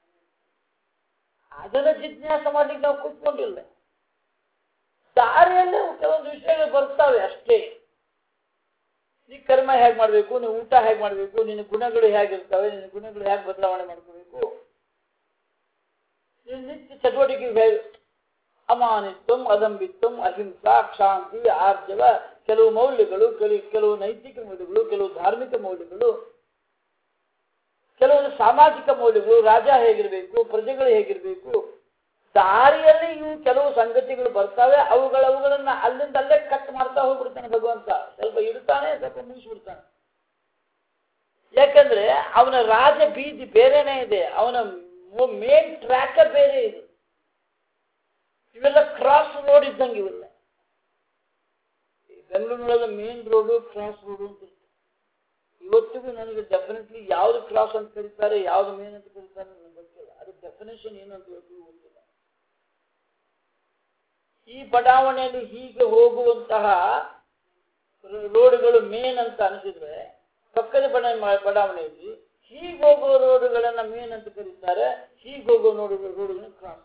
ಅದನ್ನ ಜಿಜ್ಞಾಸ ಮಾಡ್ಲಿಕ್ಕೆ ನಾವು ಕೂತ್ಕೊಂಡಿಲ್ಲ. ದಾರಿಯಲ್ಲೇ ಕೆಲವೊಂದು ವಿಷಯಗಳು ಬರ್ತಾವೆ ಅಷ್ಟೇ. ನೀ ಕರ್ಮ ಹೇಗೆ ಮಾಡಬೇಕು, ನೀವು ಊಟ ಹೇಗೆ ಮಾಡಬೇಕು, ನಿನ್ನ ಗುಣಗಳು ಹೇಗಿರ್ತವೆ, ನಿನ್ನ ಗುಣಗಳು ಹೇಗೆ ಬದಲಾವಣೆ ಮಾಡ್ಕೋಬೇಕು, ನಿನ್ನ ನಿತ್ಯ ಚಟುವಟಿಕೆ ಅಮಾನಿತ್ವಂ, ಅದಂಬಿತ್ವಂ, ಅಹಿಂಸಾ, ಕ್ಷಾಂತಿ, ಆರ್ಜವ, ಕೆಲವು ಮೌಲ್ಯಗಳು, ಕೆಲವು ನೈತಿಕ ಮೌಲ್ಯಗಳು, ಕೆಲವು ಧಾರ್ಮಿಕ ಮೌಲ್ಯಗಳು, ಕೆಲವೊಂದು ಸಾಮಾಜಿಕ ಮೌಲ್ಯಗಳು, ರಾಜ ಹೇಗಿರಬೇಕು, ಪ್ರಜೆಗಳು ಹೇಗಿರಬೇಕು, ದಾರಿಯಲ್ಲಿ ಇವು ಕೆಲವು ಸಂಗತಿಗಳು ಬರ್ತಾವೆ. ಅವುಗಳನ್ನ ಅಲ್ಲಿಂದ ಅಲ್ಲೇ ಕಟ್ ಮಾಡ್ತಾ ಹೋಗ್ಬಿಡ್ತಾನೆ ಭಗವಂತ. ಸ್ವಲ್ಪ ಇಡ್ತಾನೆ, ಸ್ವಲ್ಪ ಮುಗಿಸ್ಬಿಡ್ತಾನೆ. ಯಾಕಂದ್ರೆ ಅವನ ರಾಜ ಬೀದಿ ಬೇರೆನೇ ಇದೆ, ಅವನ ಮೇನ್ ಟ್ರ್ಯಾಕ್ ಬೇರೆ ಇದೆ. ಇವೆಲ್ಲ ಕ್ರಾಸ್ ರೋಡ್ ಇದ್ದಂಗೆ ಇವೆಲ್ಲ. ಬೆಂಗಳೂರಿನೊಳಗೆ ಮೇನ್ ರೋಡು, ಕ್ರಾಸ್ ರೋಡು ಅಂತ ಇರ್ತದೆ. ಇವತ್ತಿಗೂ ನನಗೆ ಡೆಫಿನೆಟ್ಲಿ ಯಾವ್ದು ಕ್ರಾಸ್ ಅಂತ ಕರೀತಾರೆ, ಯಾವ್ದು ಮೇನ್ ಅಂತ ಕರೀತಾರೆ ನನಗೆ ಗೊತ್ತಿಲ್ಲ. ಅದ್ರ ಡೆಫಿನೇಷನ್ ಏನು ಅಂತ ಇವತ್ತಿಗೂ ಗೊತ್ತಿಲ್ಲ. ಈ ಬಡಾವಣೆಯಲ್ಲಿ ಹೀಗೆ ಹೋಗುವಂತಹ ರೋಡ್ಗಳು ಮೇನ್ ಅಂತ ಅನಿಸಿದ್ರೆ ಪಕ್ಕದ ಬಡಾವಣೆಯಲ್ಲಿ ಹೀಗೆ ಹೋಗುವ ರೋಡ್ಗಳನ್ನ ಮೇನ್ ಅಂತ ಕರೀತಾರೆ, ಹೀಗೆ ಹೋಗುವ ರೋಡ್ಗಳನ್ನ ಕ್ರಾಸ್.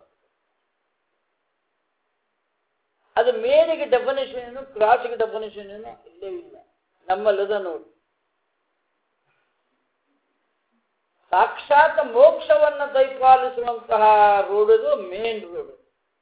ಅದು ಮೇನಿಗೆ ಡೆಫಿನೇಷನ್ ಏನು, ಕ್ರಾಸ್ಗೆ ಡೆಫಿನೇಷನ್ ಏನು ಇಲ್ಲೇ ಇಲ್ಲ. ನಮ್ಮಲ್ಲದ ನೋಡಿ, ಸಾಕ್ಷಾತ್ ಮೋಕ್ಷವನ್ನ ದಯಪಾಲಿಸುವಂತಹ ರೋಡ್ ಅದು ಮೇನ್ ರೋಡ್.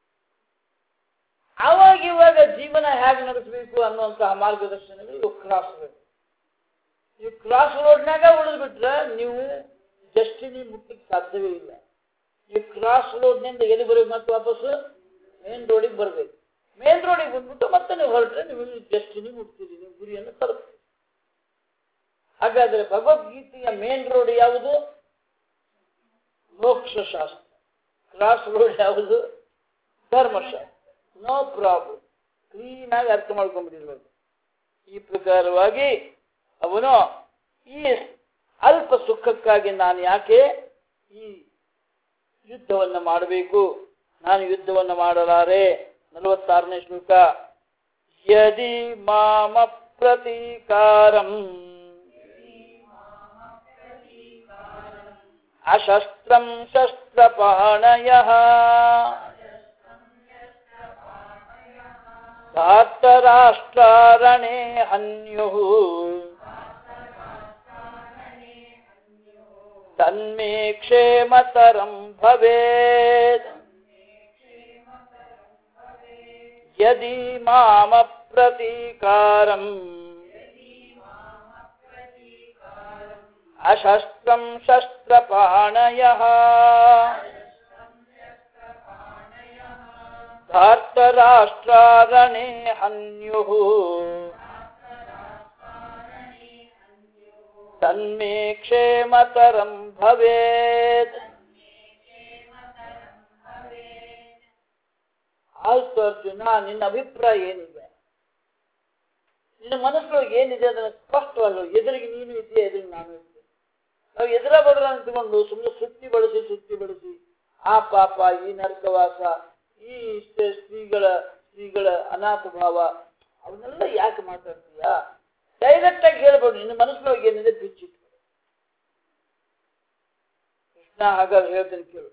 ಆವಾಗ ಇವಾಗ ಜೀವನ ಹೇಗೆ ನಡೆಸಬೇಕು ಅನ್ನುವಂತಹ ಮಾರ್ಗದರ್ಶನಗಳು ಇವು ಕ್ರಾಸ್ ರೋಡ್. ಈ ಕ್ರಾಸ್ ರೋಡ್ನಾಗ ಉಳಿದು ಬಿಟ್ರೆ ನೀವು ಡೆಸ್ಟಿನಿ ಮುಟ್ಟಲಿಕ್ಕೆ ಸಾಧ್ಯವೇ ಇಲ್ಲ. ಈ ಕ್ರಾಸ್ ರೋಡ್ನಿಂದ ಎಲ್ಲಿ ಬರಬೇಕು, ಮತ್ತೆ ವಾಪಸ್ಸು ಮೇನ್ ರೋಡಿಗೆ ಬರಬೇಕು. ಮೇನ್ ರೋಡಿಗೆ ಬಂದ್ಬಿಟ್ಟು ಮತ್ತೆ ನೀವು ಹೊರಟ್ರೆ ನೀವು ಡೆಸ್ಟಿನಿ ಮುಟ್ತೀರಿ, ನೀವು ಗುರಿಯನ್ನು ತಲುಪ್ತೀರಿ. ಹಾಗಾದ್ರೆ ಭಗವದ್ಗೀತೆಯ ಮೇನ್ ರೋಡ್ ಯಾವುದು? ಮೋಕ್ಷ ಶಾಸ್ತ್ರ. ಕ್ರಾಸ್ ರೋಡ್ ಯಾವುದು? ಧರ್ಮಶಾಸ್ತ್ರ. ನೋ ಪ್ರಾಬ್ಲಮ್, ಕ್ಲೀನ್ ಆಗಿ ಅರ್ಥ ಮಾಡ್ಕೊಂಡ್ಬಿಟ್ಟಿರ್ಬೇಕು. ಈ ಪ್ರಕಾರವಾಗಿ ಅವನು ಈ ಅಲ್ಪ ಸುಖಕ್ಕಾಗಿ ನಾನು ಯಾಕೆ ಈ ಯುದ್ಧವನ್ನು ಮಾಡಬೇಕು, ನಾನು ಯುದ್ಧವನ್ನು ಮಾಡಲಾರೆ. 46ನೇ ಶ್ಲೋಕ. ಯದಿ ಮಾಮ ಪ್ರತೀಕಾರಂ ಅಶಸ್ತ್ರಂ ಶಸ್ತ್ರಪಾಣಯಃ ಧಾರ್ತರಾಷ್ಟ್ರಾರಣೇ ಹನ್ಯುಃ ತನ್ಮೇ ಕ್ಷೇಮತರಂ ಭವೇತ್. ಯದಿ ಮಾಮ ಪ್ರತೀಕಾರಂ ಅಶಸ್ತ್ರಂ ಶಸ್ತ್ರಪಾಣಯಃ ಧಾರ್ತರಾಷ್ಟ್ರಾರಣೇ ಹನ್ಯುಃ ತನ್ಮೇ ಕ್ಷೇಮತರಂ ಭವೇತ್. ಆಯ್ತು ಅರ್ಜುನ, ನಿನ್ನ ಅಭಿಪ್ರಾಯ ಏನಿದೆ? ನಿನ್ನ ಮನಸ್ಸೊಳಗೆ ಏನಿದೆ ಅದನ್ನು ಸ್ಪಷ್ಟವಾಗಿ. ಎದುರಿಗೆ ನೀನು ಇದೆಯಾ, ಎದುರಿಗೆ ನಾನು ಇದ್ದೆ. ನಾವು ಎದುರ ಬದಲ ನಿಂತುಕೊಂಡು ಸುಮ್ಮನೆ ಸುತ್ತಿ ಬಳಸಿ ಆ ಪಾಪ, ಈ ನರಕವಾಸ, ಈ ಸ್ತ್ರೀಗಳ ಅನಾಥ ಭಾವ, ಅವನ್ನೆಲ್ಲ ಯಾಕೆ ಮಾತಾಡ್ತೀಯಾ? ಡೈರೆಕ್ಟ್ ಆಗಿ ಹೇಳ್ಬೋದು, ನಿನ್ನ ಮನಸ್ಸಿನೊಳಗೆ ಏನಿದೆ ಬಿಚ್ಚಿಟ್ಟು. ಕೃಷ್ಣ ಹಾಗಾಗಿ ಹೇಳ್ತೇನೆ ಕೇಳು.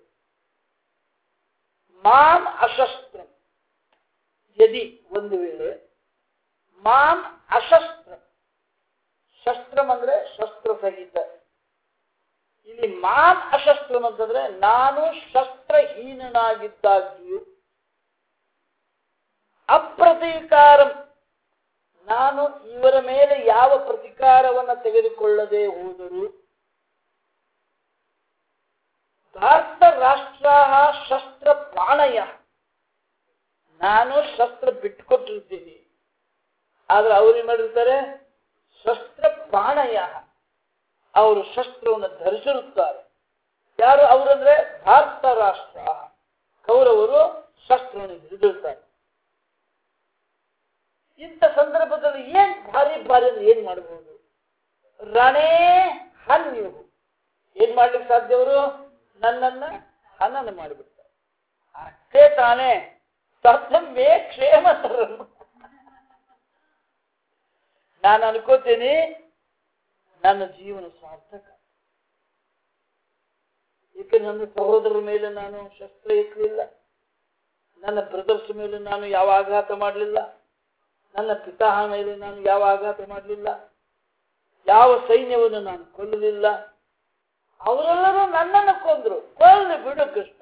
ಮಾಂ ಅಶಸ್ತ್ರ, ಯದಿ ಒಂದು ವೇಳೆ, ಮಾಂ ಅಶಸ್ತ್ರ, ಶಸ್ತ್ರಂ ಅಂದ್ರೆ ಶಸ್ತ್ರ ಸಹಿತ. ಇಲ್ಲಿ ಮಾಂ ಅಶಸ್ತ್ರಂ ಅಂತಂದ್ರೆ ನಾನು ಶಸ್ತ್ರಹೀನನಾಗಿದ್ದಾಗಿಯೂ, ಅಪ್ರತೀಕಾರಂ ನಾನು ಇವರ ಮೇಲೆ ಯಾವ ಪ್ರತೀಕಾರವನ್ನು ತೆಗೆದುಕೊಳ್ಳದೆ ಹೋದರೂ, ಧಾರ್ತರಾಷ್ಟ್ರ ಶಸ್ತ್ರ ಪ್ರಾಣಯ ನಾನು ಶಸ್ತ್ರ ಬಿಟ್ಟುಕೊಟ್ಟಿರ್ತೀನಿ, ಆದ್ರೆ ಅವ್ರು ಮಾಡಿರ್ತಾರೆ ಶಸ್ತ್ರ ಪ್ರಾಣಯ, ಅವರು ಶಸ್ತ್ರವನ್ನು ಧರಿಸಿರುತ್ತಾರೆ. ಯಾರು ಅವರಂದ್ರೆ ಧಾರ್ತರಾಷ್ಟ್ರ, ಕೌರವರು ಶಸ್ತ್ರವನ್ನು ಹಿಡಿದಿರ್ತಾರೆ. ಇಂಥ ಸಂದರ್ಭದಲ್ಲಿ ಭಾರಿ ಅಂದ್ರೆ ಏನ್ ಮಾಡಬಹುದು? ರಣೇ ಹನ್ಯು, ಏನ್ ಮಾಡ್ಲಿಕ್ಕೆ ಸಾಧ್ಯ? ಅವರು ನನ್ನನ್ನ ಹನನ ಮಾಡಿಬಿಡ್ತಾರೆ. ಅಷ್ಟೇ ತಾನೇ ತಮ್ಮೇ ಕ್ಷೇಮತರ. ನಾನು ಅನ್ಕೋತೀನಿ ನನ್ನ ಜೀವನ ಸಾರ್ಥಕ. ಏಕೆ ನನ್ನ ಸಹೋದರರ ಮೇಲೆ ನಾನು ಶಸ್ತ್ರ ಎತ್ತಲಿಲ್ಲ, ನನ್ನ ಬ್ರದರ್ಸ್ ಮೇಲೆ ನಾನು ಯಾವ ಆಘಾತ ಮಾಡಲಿಲ್ಲ, ನನ್ನ ಪಿತಾಹ ಮೇಲೆ ನಾನು ಯಾವ ಆಘಾತ ಮಾಡಲಿಲ್ಲ, ಯಾವ ಸೈನ್ಯವನ್ನು ನಾನು ಕೊಲ್ಲಲಿಲ್ಲ. ಅವರೆಲ್ಲರೂ ನನ್ನನ್ನು ಕೊಂದ್ರು. ಕೊಲ್ಲು ಬಿಡು ಕೃಷ್ಣ,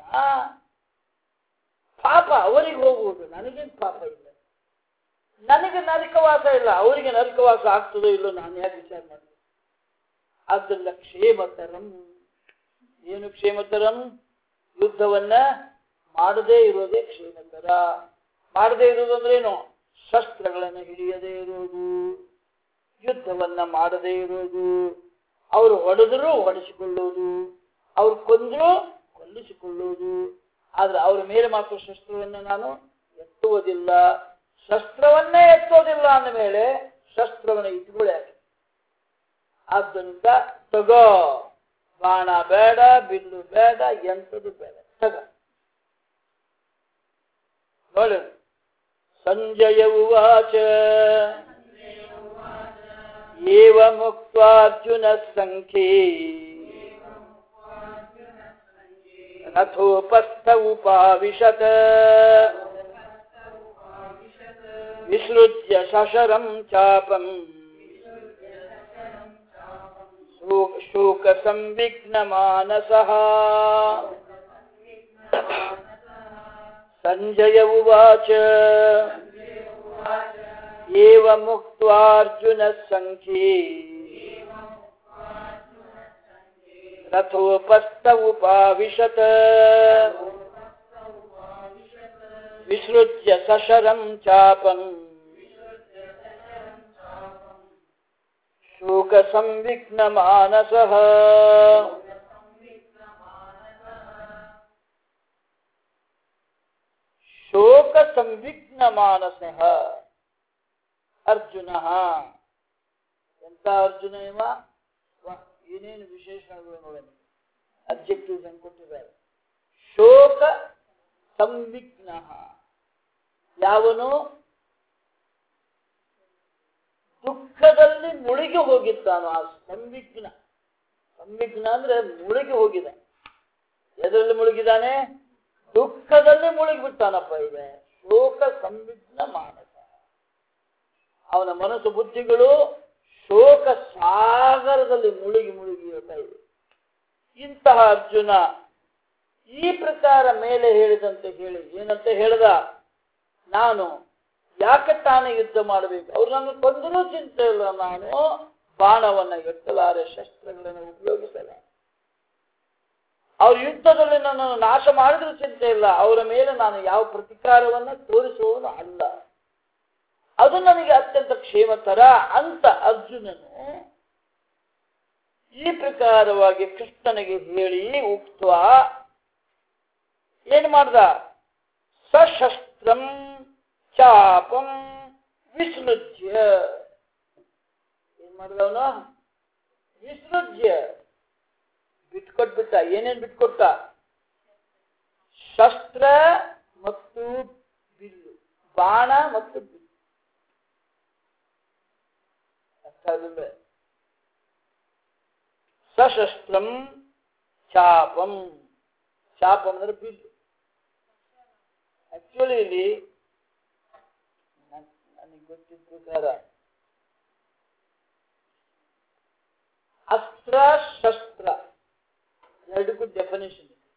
ಪಾಪ ಅವರಿಗೆ ಹೋಗುವುದು, ನನಗೇನು ಪಾಪ ಇಲ್ಲ. ನನಗೆ ನರಕವಾಸ ಇಲ್ಲ, ಅವರಿಗೆ ನರಕವಾಸ ಆಗ್ತದೋ ಇಲ್ಲೋ ನಾನು ಯಾಕೆ ವಿಚಾರ ಮಾಡ್ತೀನಿ? ಅದೆಲ್ಲ ಕ್ಷೇಮತರಂ. ಏನು ಕ್ಷೇಮತರಂ? ಯುದ್ಧವನ್ನ ಮಾಡದೇ ಇರೋದೇ ಕ್ಷೇಮತರ. ಮಾಡದೇ ಇರೋದು ಅಂದ್ರೇನು? ಶಸ್ತ್ರಗಳನ್ನು ಹಿಡಿಯದೇ ಇರೋದು, ಯುದ್ಧವನ್ನ ಮಾಡದೇ ಇರೋದು, ಅವರು ಹೊಡೆದರೂ ಹೊಡೆಸಿಕೊಳ್ಳೋದು, ಅವ್ರು ಕೊಂದರೂ ಕೊಲ್ಲಿಸಿಕೊಳ್ಳೋದು. ಆದ್ರೆ ಅವರ ಮೇಲೆ ಮಾತ್ರ ಶಸ್ತ್ರವನ್ನ ನಾನು ಎತ್ತುವುದಿಲ್ಲ. ಶಸ್ತ್ರವನ್ನೇ ಎತ್ತೋದಿಲ್ಲ ಅಂದ ಮೇಲೆ ಶಸ್ತ್ರವನ್ನ ಇಟ್ಕೊಳ್ಳಿ. ಆದ್ದರಿಂದ ತಗೋ, ಬಾಣ ಬೇಡ, ಬಿಲ್ಲು ಬೇಡ, ಎಂಥದ್ದು ಬೇಡ, ತಗ. ನೋಡಿ, ಸಂಜಯ ಉವಾಚ ಏವಮುಕ್ತ್ವಾರ್ಜುನ ಸಂಖ್ಯೇ ರಥೋಪಸ್ಥ ಉಪಾವಿಶತ್ ವಿಸೃಜ್ಯ ಶಶರಂ ಚಾಪಂ ಶೋಕ ಸಂವಿಘ್ನ ಮಾನಸಃ. ಸಂಜಯ ಉವಾಚ ಏವಮುಕ್ತ್ವಾರ್ಜುನ ಸಂಖ್ಯೇ ರಥೋಪಸ್ಥ ಉಪಾವಿಶತ್ ವಿಸೃಜ್ಯ ಸಶರಂ ಚಾಪಂ ಶೋಕ ಸಂವಿಘ್ನ ಮಾನಸಃ. ಶೋಕ ಸಂವಿಘ್ನ ಮಾನಸಃ ಅರ್ಜುನ. ಎಂತ ಅರ್ಜುನ ಇವ? ಏನೇನು ವಿಶೇಷಣಗಳು ನೋಡೋಣ. ಅಬ್ಜೆಕ್ಟಿವ್ಸ್ ಅನ್ನು ಕೊಟ್ಟಿದ್ದಾರೆ. ಶೋಕ ಸಂವಿಘ್ನ, ಯಾವನು ದುಃಖದಲ್ಲಿ ಮುಳುಗಿ ಹೋಗಿದ್ದಾನೋ ಆ ಸಂವಿಘ್ನ. ಸಂವಿಘ್ನ ಅಂದ್ರೆ ಮುಳುಗಿ ಹೋಗಿದ. ಎದರಲ್ಲಿ ಮುಳುಗಿದಾನೆ? ದುಃಖದಲ್ಲಿ ಮುಳುಗಿಬಿಟ್ಟಾನಪ್ಪ. ಇದೆ ಶೋಕ ಸಂವಿಘ್ನ ಮಾನಸ. ಅವನ ಮನಸ್ಸು ಬುದ್ಧಿಗಳು ಶೋಕ ಸಾಗರದಲ್ಲಿ ಮುಳುಗಿ ಇರ್ತಾ ಇವೆ. ಇಂತಹ ಅರ್ಜುನ ಈ ಪ್ರಕಾರ ಮೇಲೆ ಹೇಳಿದಂತೆ ಹೇಳಿ ಏನಂತ ಹೇಳ್ದ? ನಾನು ಯಾಕೆ ತಾನೇ ಯುದ್ಧ ಮಾಡಬೇಕು? ಅವ್ರು ನನ್ನ ಕೊಂದರೂ ಚಿಂತೆ ಇಲ್ಲ, ನಾನು ಬಾಣವನ್ನ ಎತ್ತಲಾರೆ, ಶಸ್ತ್ರಗಳನ್ನು ಉಪಯೋಗಿಸಲ್ಲ. ಅವ್ರ ಯುದ್ಧದಲ್ಲಿ ನನ್ನನ್ನು ನಾಶ ಮಾಡಿದ್ರೂ ಚಿಂತೆ ಇಲ್ಲ, ಅವರ ಮೇಲೆ ನಾನು ಯಾವ ಪ್ರತಿಕಾರವನ್ನ ತೋರಿಸುವವನು ಅಲ್ಲ. ಅದು ನನಗೆ ಅತ್ಯಂತ ಕ್ಷೇಮತರ ಅಂತ ಅರ್ಜುನನು ಈ ಪ್ರಕಾರವಾಗಿ ಕೃಷ್ಣನಿಗೆ ಹೇಳಿ ಉಕ್ತ ಏನ್ ಮಾಡ್ದ? ಸಶಸ್ತ್ರಂ ಚಾಪಂ ವಿಸೃಜ್ಯ. ಏನ್ ಮಾಡಿದವನು? ವಿಸೃಜ್ಯ, ಬಿಟ್ಕೊಟ್ಬಿಟ್ಟ. ಏನೇನ್ ಬಿಟ್ಕೊಟ್ಟ? ಶಸ್ತ್ರ ಮತ್ತು ಬಿಲ್ಲು, ಬಾಣ ಮತ್ತು ಬಿಲ್ಲು. ಸಶಸ್ತ್ರಂ ಚಾಪಂ. ಚಾಪಂ ಅಂದ್ರೆ ಬಿಲ್ಲು. ಆಕ್ಚುಲಿ ಇಲ್ಲಿ ನನಗೆ ಗೊತ್ತಿದ್ದ ಪ್ರಕಾರ ಅಸ್ತ್ರ ಶಸ್ತ್ರ ಎರಡಕ್ಕೂ ಡೆಫಿನೇಷನ್ ಇದೆ.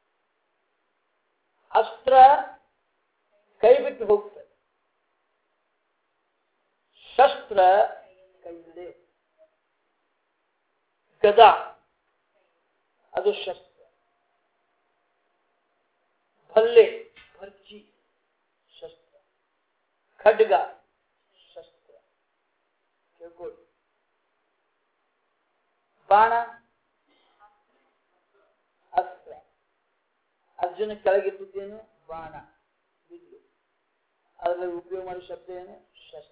ಅಸ್ತ್ರ ಕೈ ಬಿಟ್ಟು ಹೋಗ್ತದೆ, ಶಸ್ತ್ರ ಕೈಯಿದೆ. ಗದ ಅದು ಶಸ್ತ್ರ, ಭಲ್ಲೆ ಭರ್ಚಿ ಶಸ್ತ್ರ, ಖಡ್ಗ ಶಸ್ತ್ರ. ಕೇಳ್ಕೊಳ್ಳಿ. ಬಾಣ ಅಸ್ತ್ರ. ಅರ್ಜುನ ಕೆಳಗಿಟ್ಟಿದ್ದೇನು? ಬಾಣ ಬಿಲ್ಲು. ಅದರಲ್ಲಿ ಉಪಯೋಗ ಮಾಡೋ ಶಬ್ದ ಏನು? ಶಸ್ತ್ರ.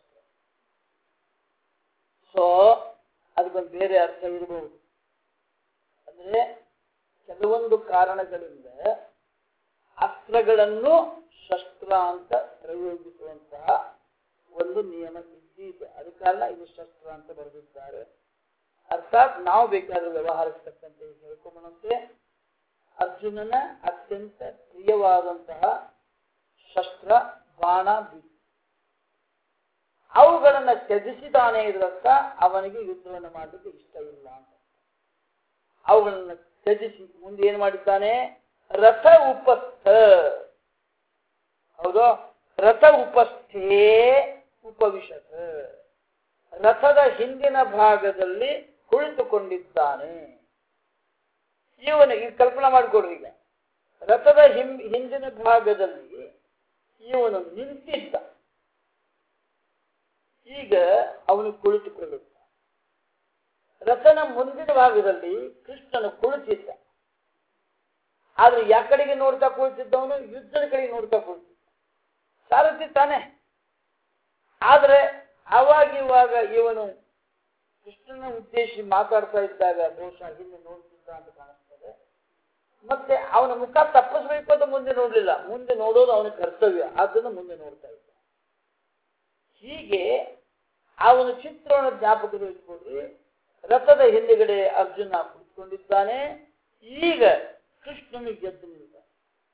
ಸೊ ಅದಕ್ಕೊಂದು ಬೇರೆ ಅರ್ಥ ಇರಬಹುದು. ಅಂದ್ರೆ ಕೆಲವೊಂದು ಕಾರಣಗಳಿಂದ ಅಸ್ತ್ರಗಳನ್ನು ಶಸ್ತ್ರ ಅಂತ ಪ್ರಯೋಗಿಸುವಂತಹ ಒಂದು ನಿಯಮ ಇದ್ದಿದೆ. ಅದ ಕಾರಣ ಇದು ಶಸ್ತ್ರ ಅಂತ ಬರೆದಿದ್ದಾರೆ. ಅರ್ಥಾತ್ ನಾವು ಬೇಕಾದ ವ್ಯವಹಾರಕ್ಕೆ ತಕ್ಕಂತೆ ಹೇಳ್ಕೊಂಬಂತೆ ಅರ್ಜುನನ ಅತ್ಯಂತ ಪ್ರಿಯವಾದಂತಹ ಶಸ್ತ್ರ ಬಾಣ ಬಿಲ್ಲು. ಅವುಗಳನ್ನು ತ್ಯಜಿಸಿದಾನೆ ಇದರರ್ಥ ಅವನಿಗೆ ಯುದ್ಧವನ್ನು ಮಾಡಲಿಕ್ಕೆ ಇಷ್ಟ ಇಲ್ಲ ಅಂತ. ಅವುಗಳನ್ನು ತ್ಯಜಿಸಿ ಮುಂದೆ ಏನ್ ಮಾಡಿದ್ದಾನೆ? ರಥ ಉಪಸ್ಥ. ಹೌದು, ರಥ ಉಪಸ್ಥೇ ಉಪವಿಶತ್. ರಥದ ಹಿಂದಿನ ಭಾಗದಲ್ಲಿ ಕುಳಿತುಕೊಂಡಿದ್ದಾನೆ. ಇವನಿಗೆ ಕಲ್ಪನಾ ಮಾಡಿಕೊಡ್ರಿ. ಈಗ ರಥದ ಹಿಂದಿನ ಭಾಗದಲ್ಲಿ ಇವನು ನಿಂತಿದ್ದ, ಈಗ ಅವನು ಕುಳಿತುಕೊಳ್ಳುತ್ತ. ರಥನ ಮುಂದಿನ ಭಾಗದಲ್ಲಿ ಕೃಷ್ಣನು ಕುಳಿತಿದ್ದ. ಆದ್ರೆ ಯಾ ಕಡೆಗೆ ನೋಡ್ತಾ ಕುಳಿತಿದ್ದವನು? ಯುದ್ಧದ ಕಡೆಗೆ ನೋಡ್ತಾ ಕುಳಿತಿದ್ದ. ಸಾರಥಿ ತಾನೆ. ಆದ್ರೆ ಇವಾಗ ಇವನು ಕೃಷ್ಣನ ಉದ್ದೇಶಿ ಮಾತಾಡ್ತಾ ಇದ್ದಾಗ ಬಹುಶಃ ಹಿಂದೆ ನೋಡ್ತಿದ್ದ ಅಂತ ಕಾಣಿಸ್ತದೆ. ಮತ್ತೆ ಅವನ ಮುಖ ತಪ್ಪಿಸ್ಬೇಕು ಅಂತ ಮುಂದೆ ನೋಡ್ಲಿಲ್ಲ. ಮುಂದೆ ನೋಡೋದು ಅವನ ಕರ್ತವ್ಯ, ಅದನ್ನು ಮುಂದೆ ನೋಡ್ತಾ ಇದ್ದ. ಹೀಗೆ ಆ ಒಂದು ಚಿತ್ರವನ್ನು ಜ್ಞಾಪಕದಲ್ಲಿ ಇಟ್ಕೊಳ್ರಿ. ರಥದ ಹಿಂದುಗಡೆ ಅರ್ಜುನ ಕುಳಿತುಕೊಂಡಿದ್ದಾನೆ. ಈಗ ಕೃಷ್ಣನು ಎದ್ದು ನಿಲ್ತಾನೆ.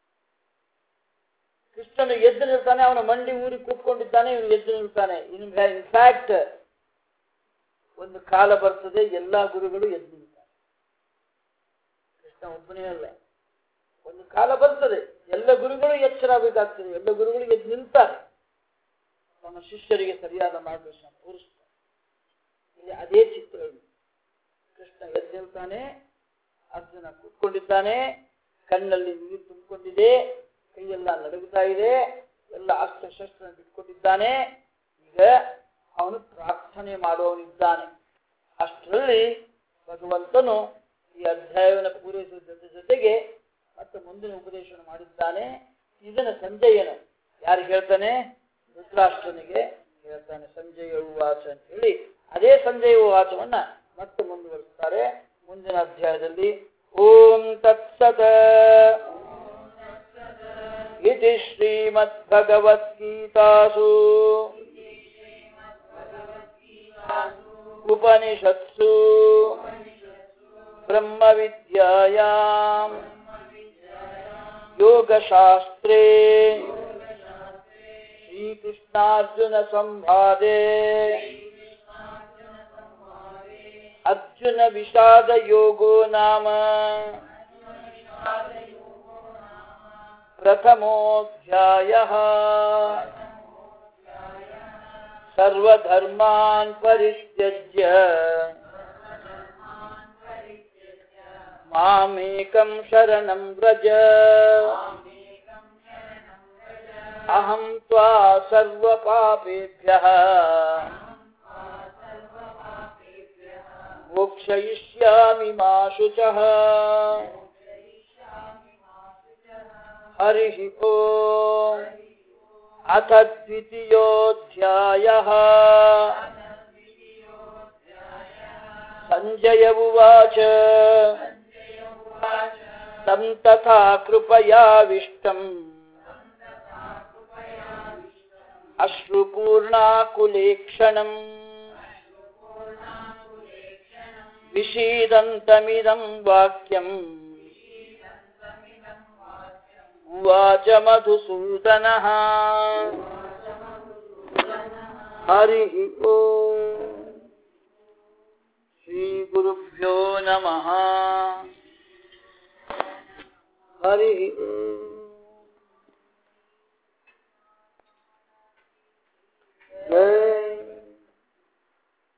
ಕೃಷ್ಣನು ಎದ್ದು ನಿಲ್ತಾನೆ. ಅವನ ಮಂಡಿ ಊರಿ ಕೂತ್ಕೊಂಡಿದ್ದಾನೆ. ಇವನು ಎದ್ದು ನಿಲ್ತಾನೆ. ಇನ್ಫ್ಯಾಕ್ಟ್ ಒಂದು ಕಾಲ ಬರ್ತದೆ, ಎಲ್ಲಾ ಗುರುಗಳು ಎದ್ದು ನಿಲ್ತಾರೆ. ಕೃಷ್ಣ ಒಬ್ಬನೇ ಅಲ್ಲ, ಒಂದು ಕಾಲ ಬರ್ತದೆ ಎಲ್ಲ ಗುರುಗಳು ಎಚ್ಚರಾಗಬೇಕಾಗ್ತದೆ. ಎಲ್ಲ ಗುರುಗಳು ಎದ್ದು ನಿಲ್ತಾರೆ, ತಮ್ಮ ಶಿಷ್ಯರಿಗೆ ಸರಿಯಾದ ಮಾರ್ಗದರ್ಶನ ತೋರಿಸ್ತಾರೆ. ಇಲ್ಲಿ ಅದೇ ಚಿತ್ರ. ಕೃಷ್ಣ ಎದ್ದು ನಿಲ್ತಾನೆ, ಅರ್ಜುನ ಕೂತ್ಕೊಂಡಿದ್ದಾನೆ, ಕಣ್ಣಲ್ಲಿ ನೀರು ತುಂಬಿಕೊಂಡಿದೆ, ಕೈಯೆಲ್ಲ ನಡುಗುತ್ತಾ ಇದೆ, ಎಲ್ಲ ಅಸ್ತ್ರಶಸ್ತ್ರ ಬಿಟ್ಕೊಂಡಿದ್ದಾನೆ. ಈಗ ಅವನು ಪ್ರಾರ್ಥನೆ ಮಾಡುವವನಿದ್ದಾನೆ. ಅಷ್ಟರಲ್ಲಿ ಭಗವಂತನು ಈ ಅಧ್ಯಾಯವನ್ನು ಪೂರೈಸುವ ಜೊತೆಗೆ ಮತ್ತೆ ಮುಂದಿನ ಉಪದೇಶವನ್ನು ಮಾಡಿದ್ದಾನೆ. ಇದನ್ನು ಸಂಜಯನು ಯಾರು ಹೇಳ್ತಾನೆ? ಧೃತರಾಷ್ಟ್ರನಿಗೆ ಹೇಳ್ತಾನೆ. ಸಂಜಯ ಉವಾಚ ಅಂತ ಹೇಳಿ ಅದೇ ಸಂಜಯ ಉವಾಚವನ್ನ ಮತ್ತೆ ಮುಂದುವರಿಸ್ತಾರೆ ಮುಂದಿನ ಅಧ್ಯಾಯದಲ್ಲಿ. ಓಂ ತತ್ಸತ್ ಇತಿ ಶ್ರೀಮದ್ಭಗವದ್ಗೀತಾಸು ಉಪನಿಷತ್ಸು ಬ್ರಹ್ಮವಿದ್ಯಾಯಾಂ ಯೋಗಶಾಸ್ತ್ರೇ ಶ್ರೀಕೃಷ್ಣಾರ್ಜುನ ಸಂವಾದೇ ಅರ್ಜುನ ವಿಷಾದ ಯೋಗೋ ನಾಮ ಪ್ರಥಮೋಧ್ಯಾಯಃ. ಸರ್ವಧರ್ಮಾನ್ ಪರಿತ್ಯಜ್ಯ ಮಾಮೇಕಂ ಶರಣಂ ವ್ರಜ ಅಹಂ ತ್ವಾ ಸರ್ವಪಾಪೇಭ್ಯಃ ಮೋಕ್ಷಯಿಷ್ಯಾಮಿ ಮಾ ಶುಚಃ. ಹರಿಃ ಓಂ. ಅಥ ದ್ವಿತೀಯೋಧ್ಯಾಯಃ. ಸಂಜಯ ಉವಾಚ तं तथा कृपयाविष्टम् अश्रुपूर्णाकुलेक्षणम् विषीदन्तमिदं वाक्यम् उवाच मधुसूदनः. हरिः ओम्. श्रीगुरुभ्यो नमः. हरिः ओम्.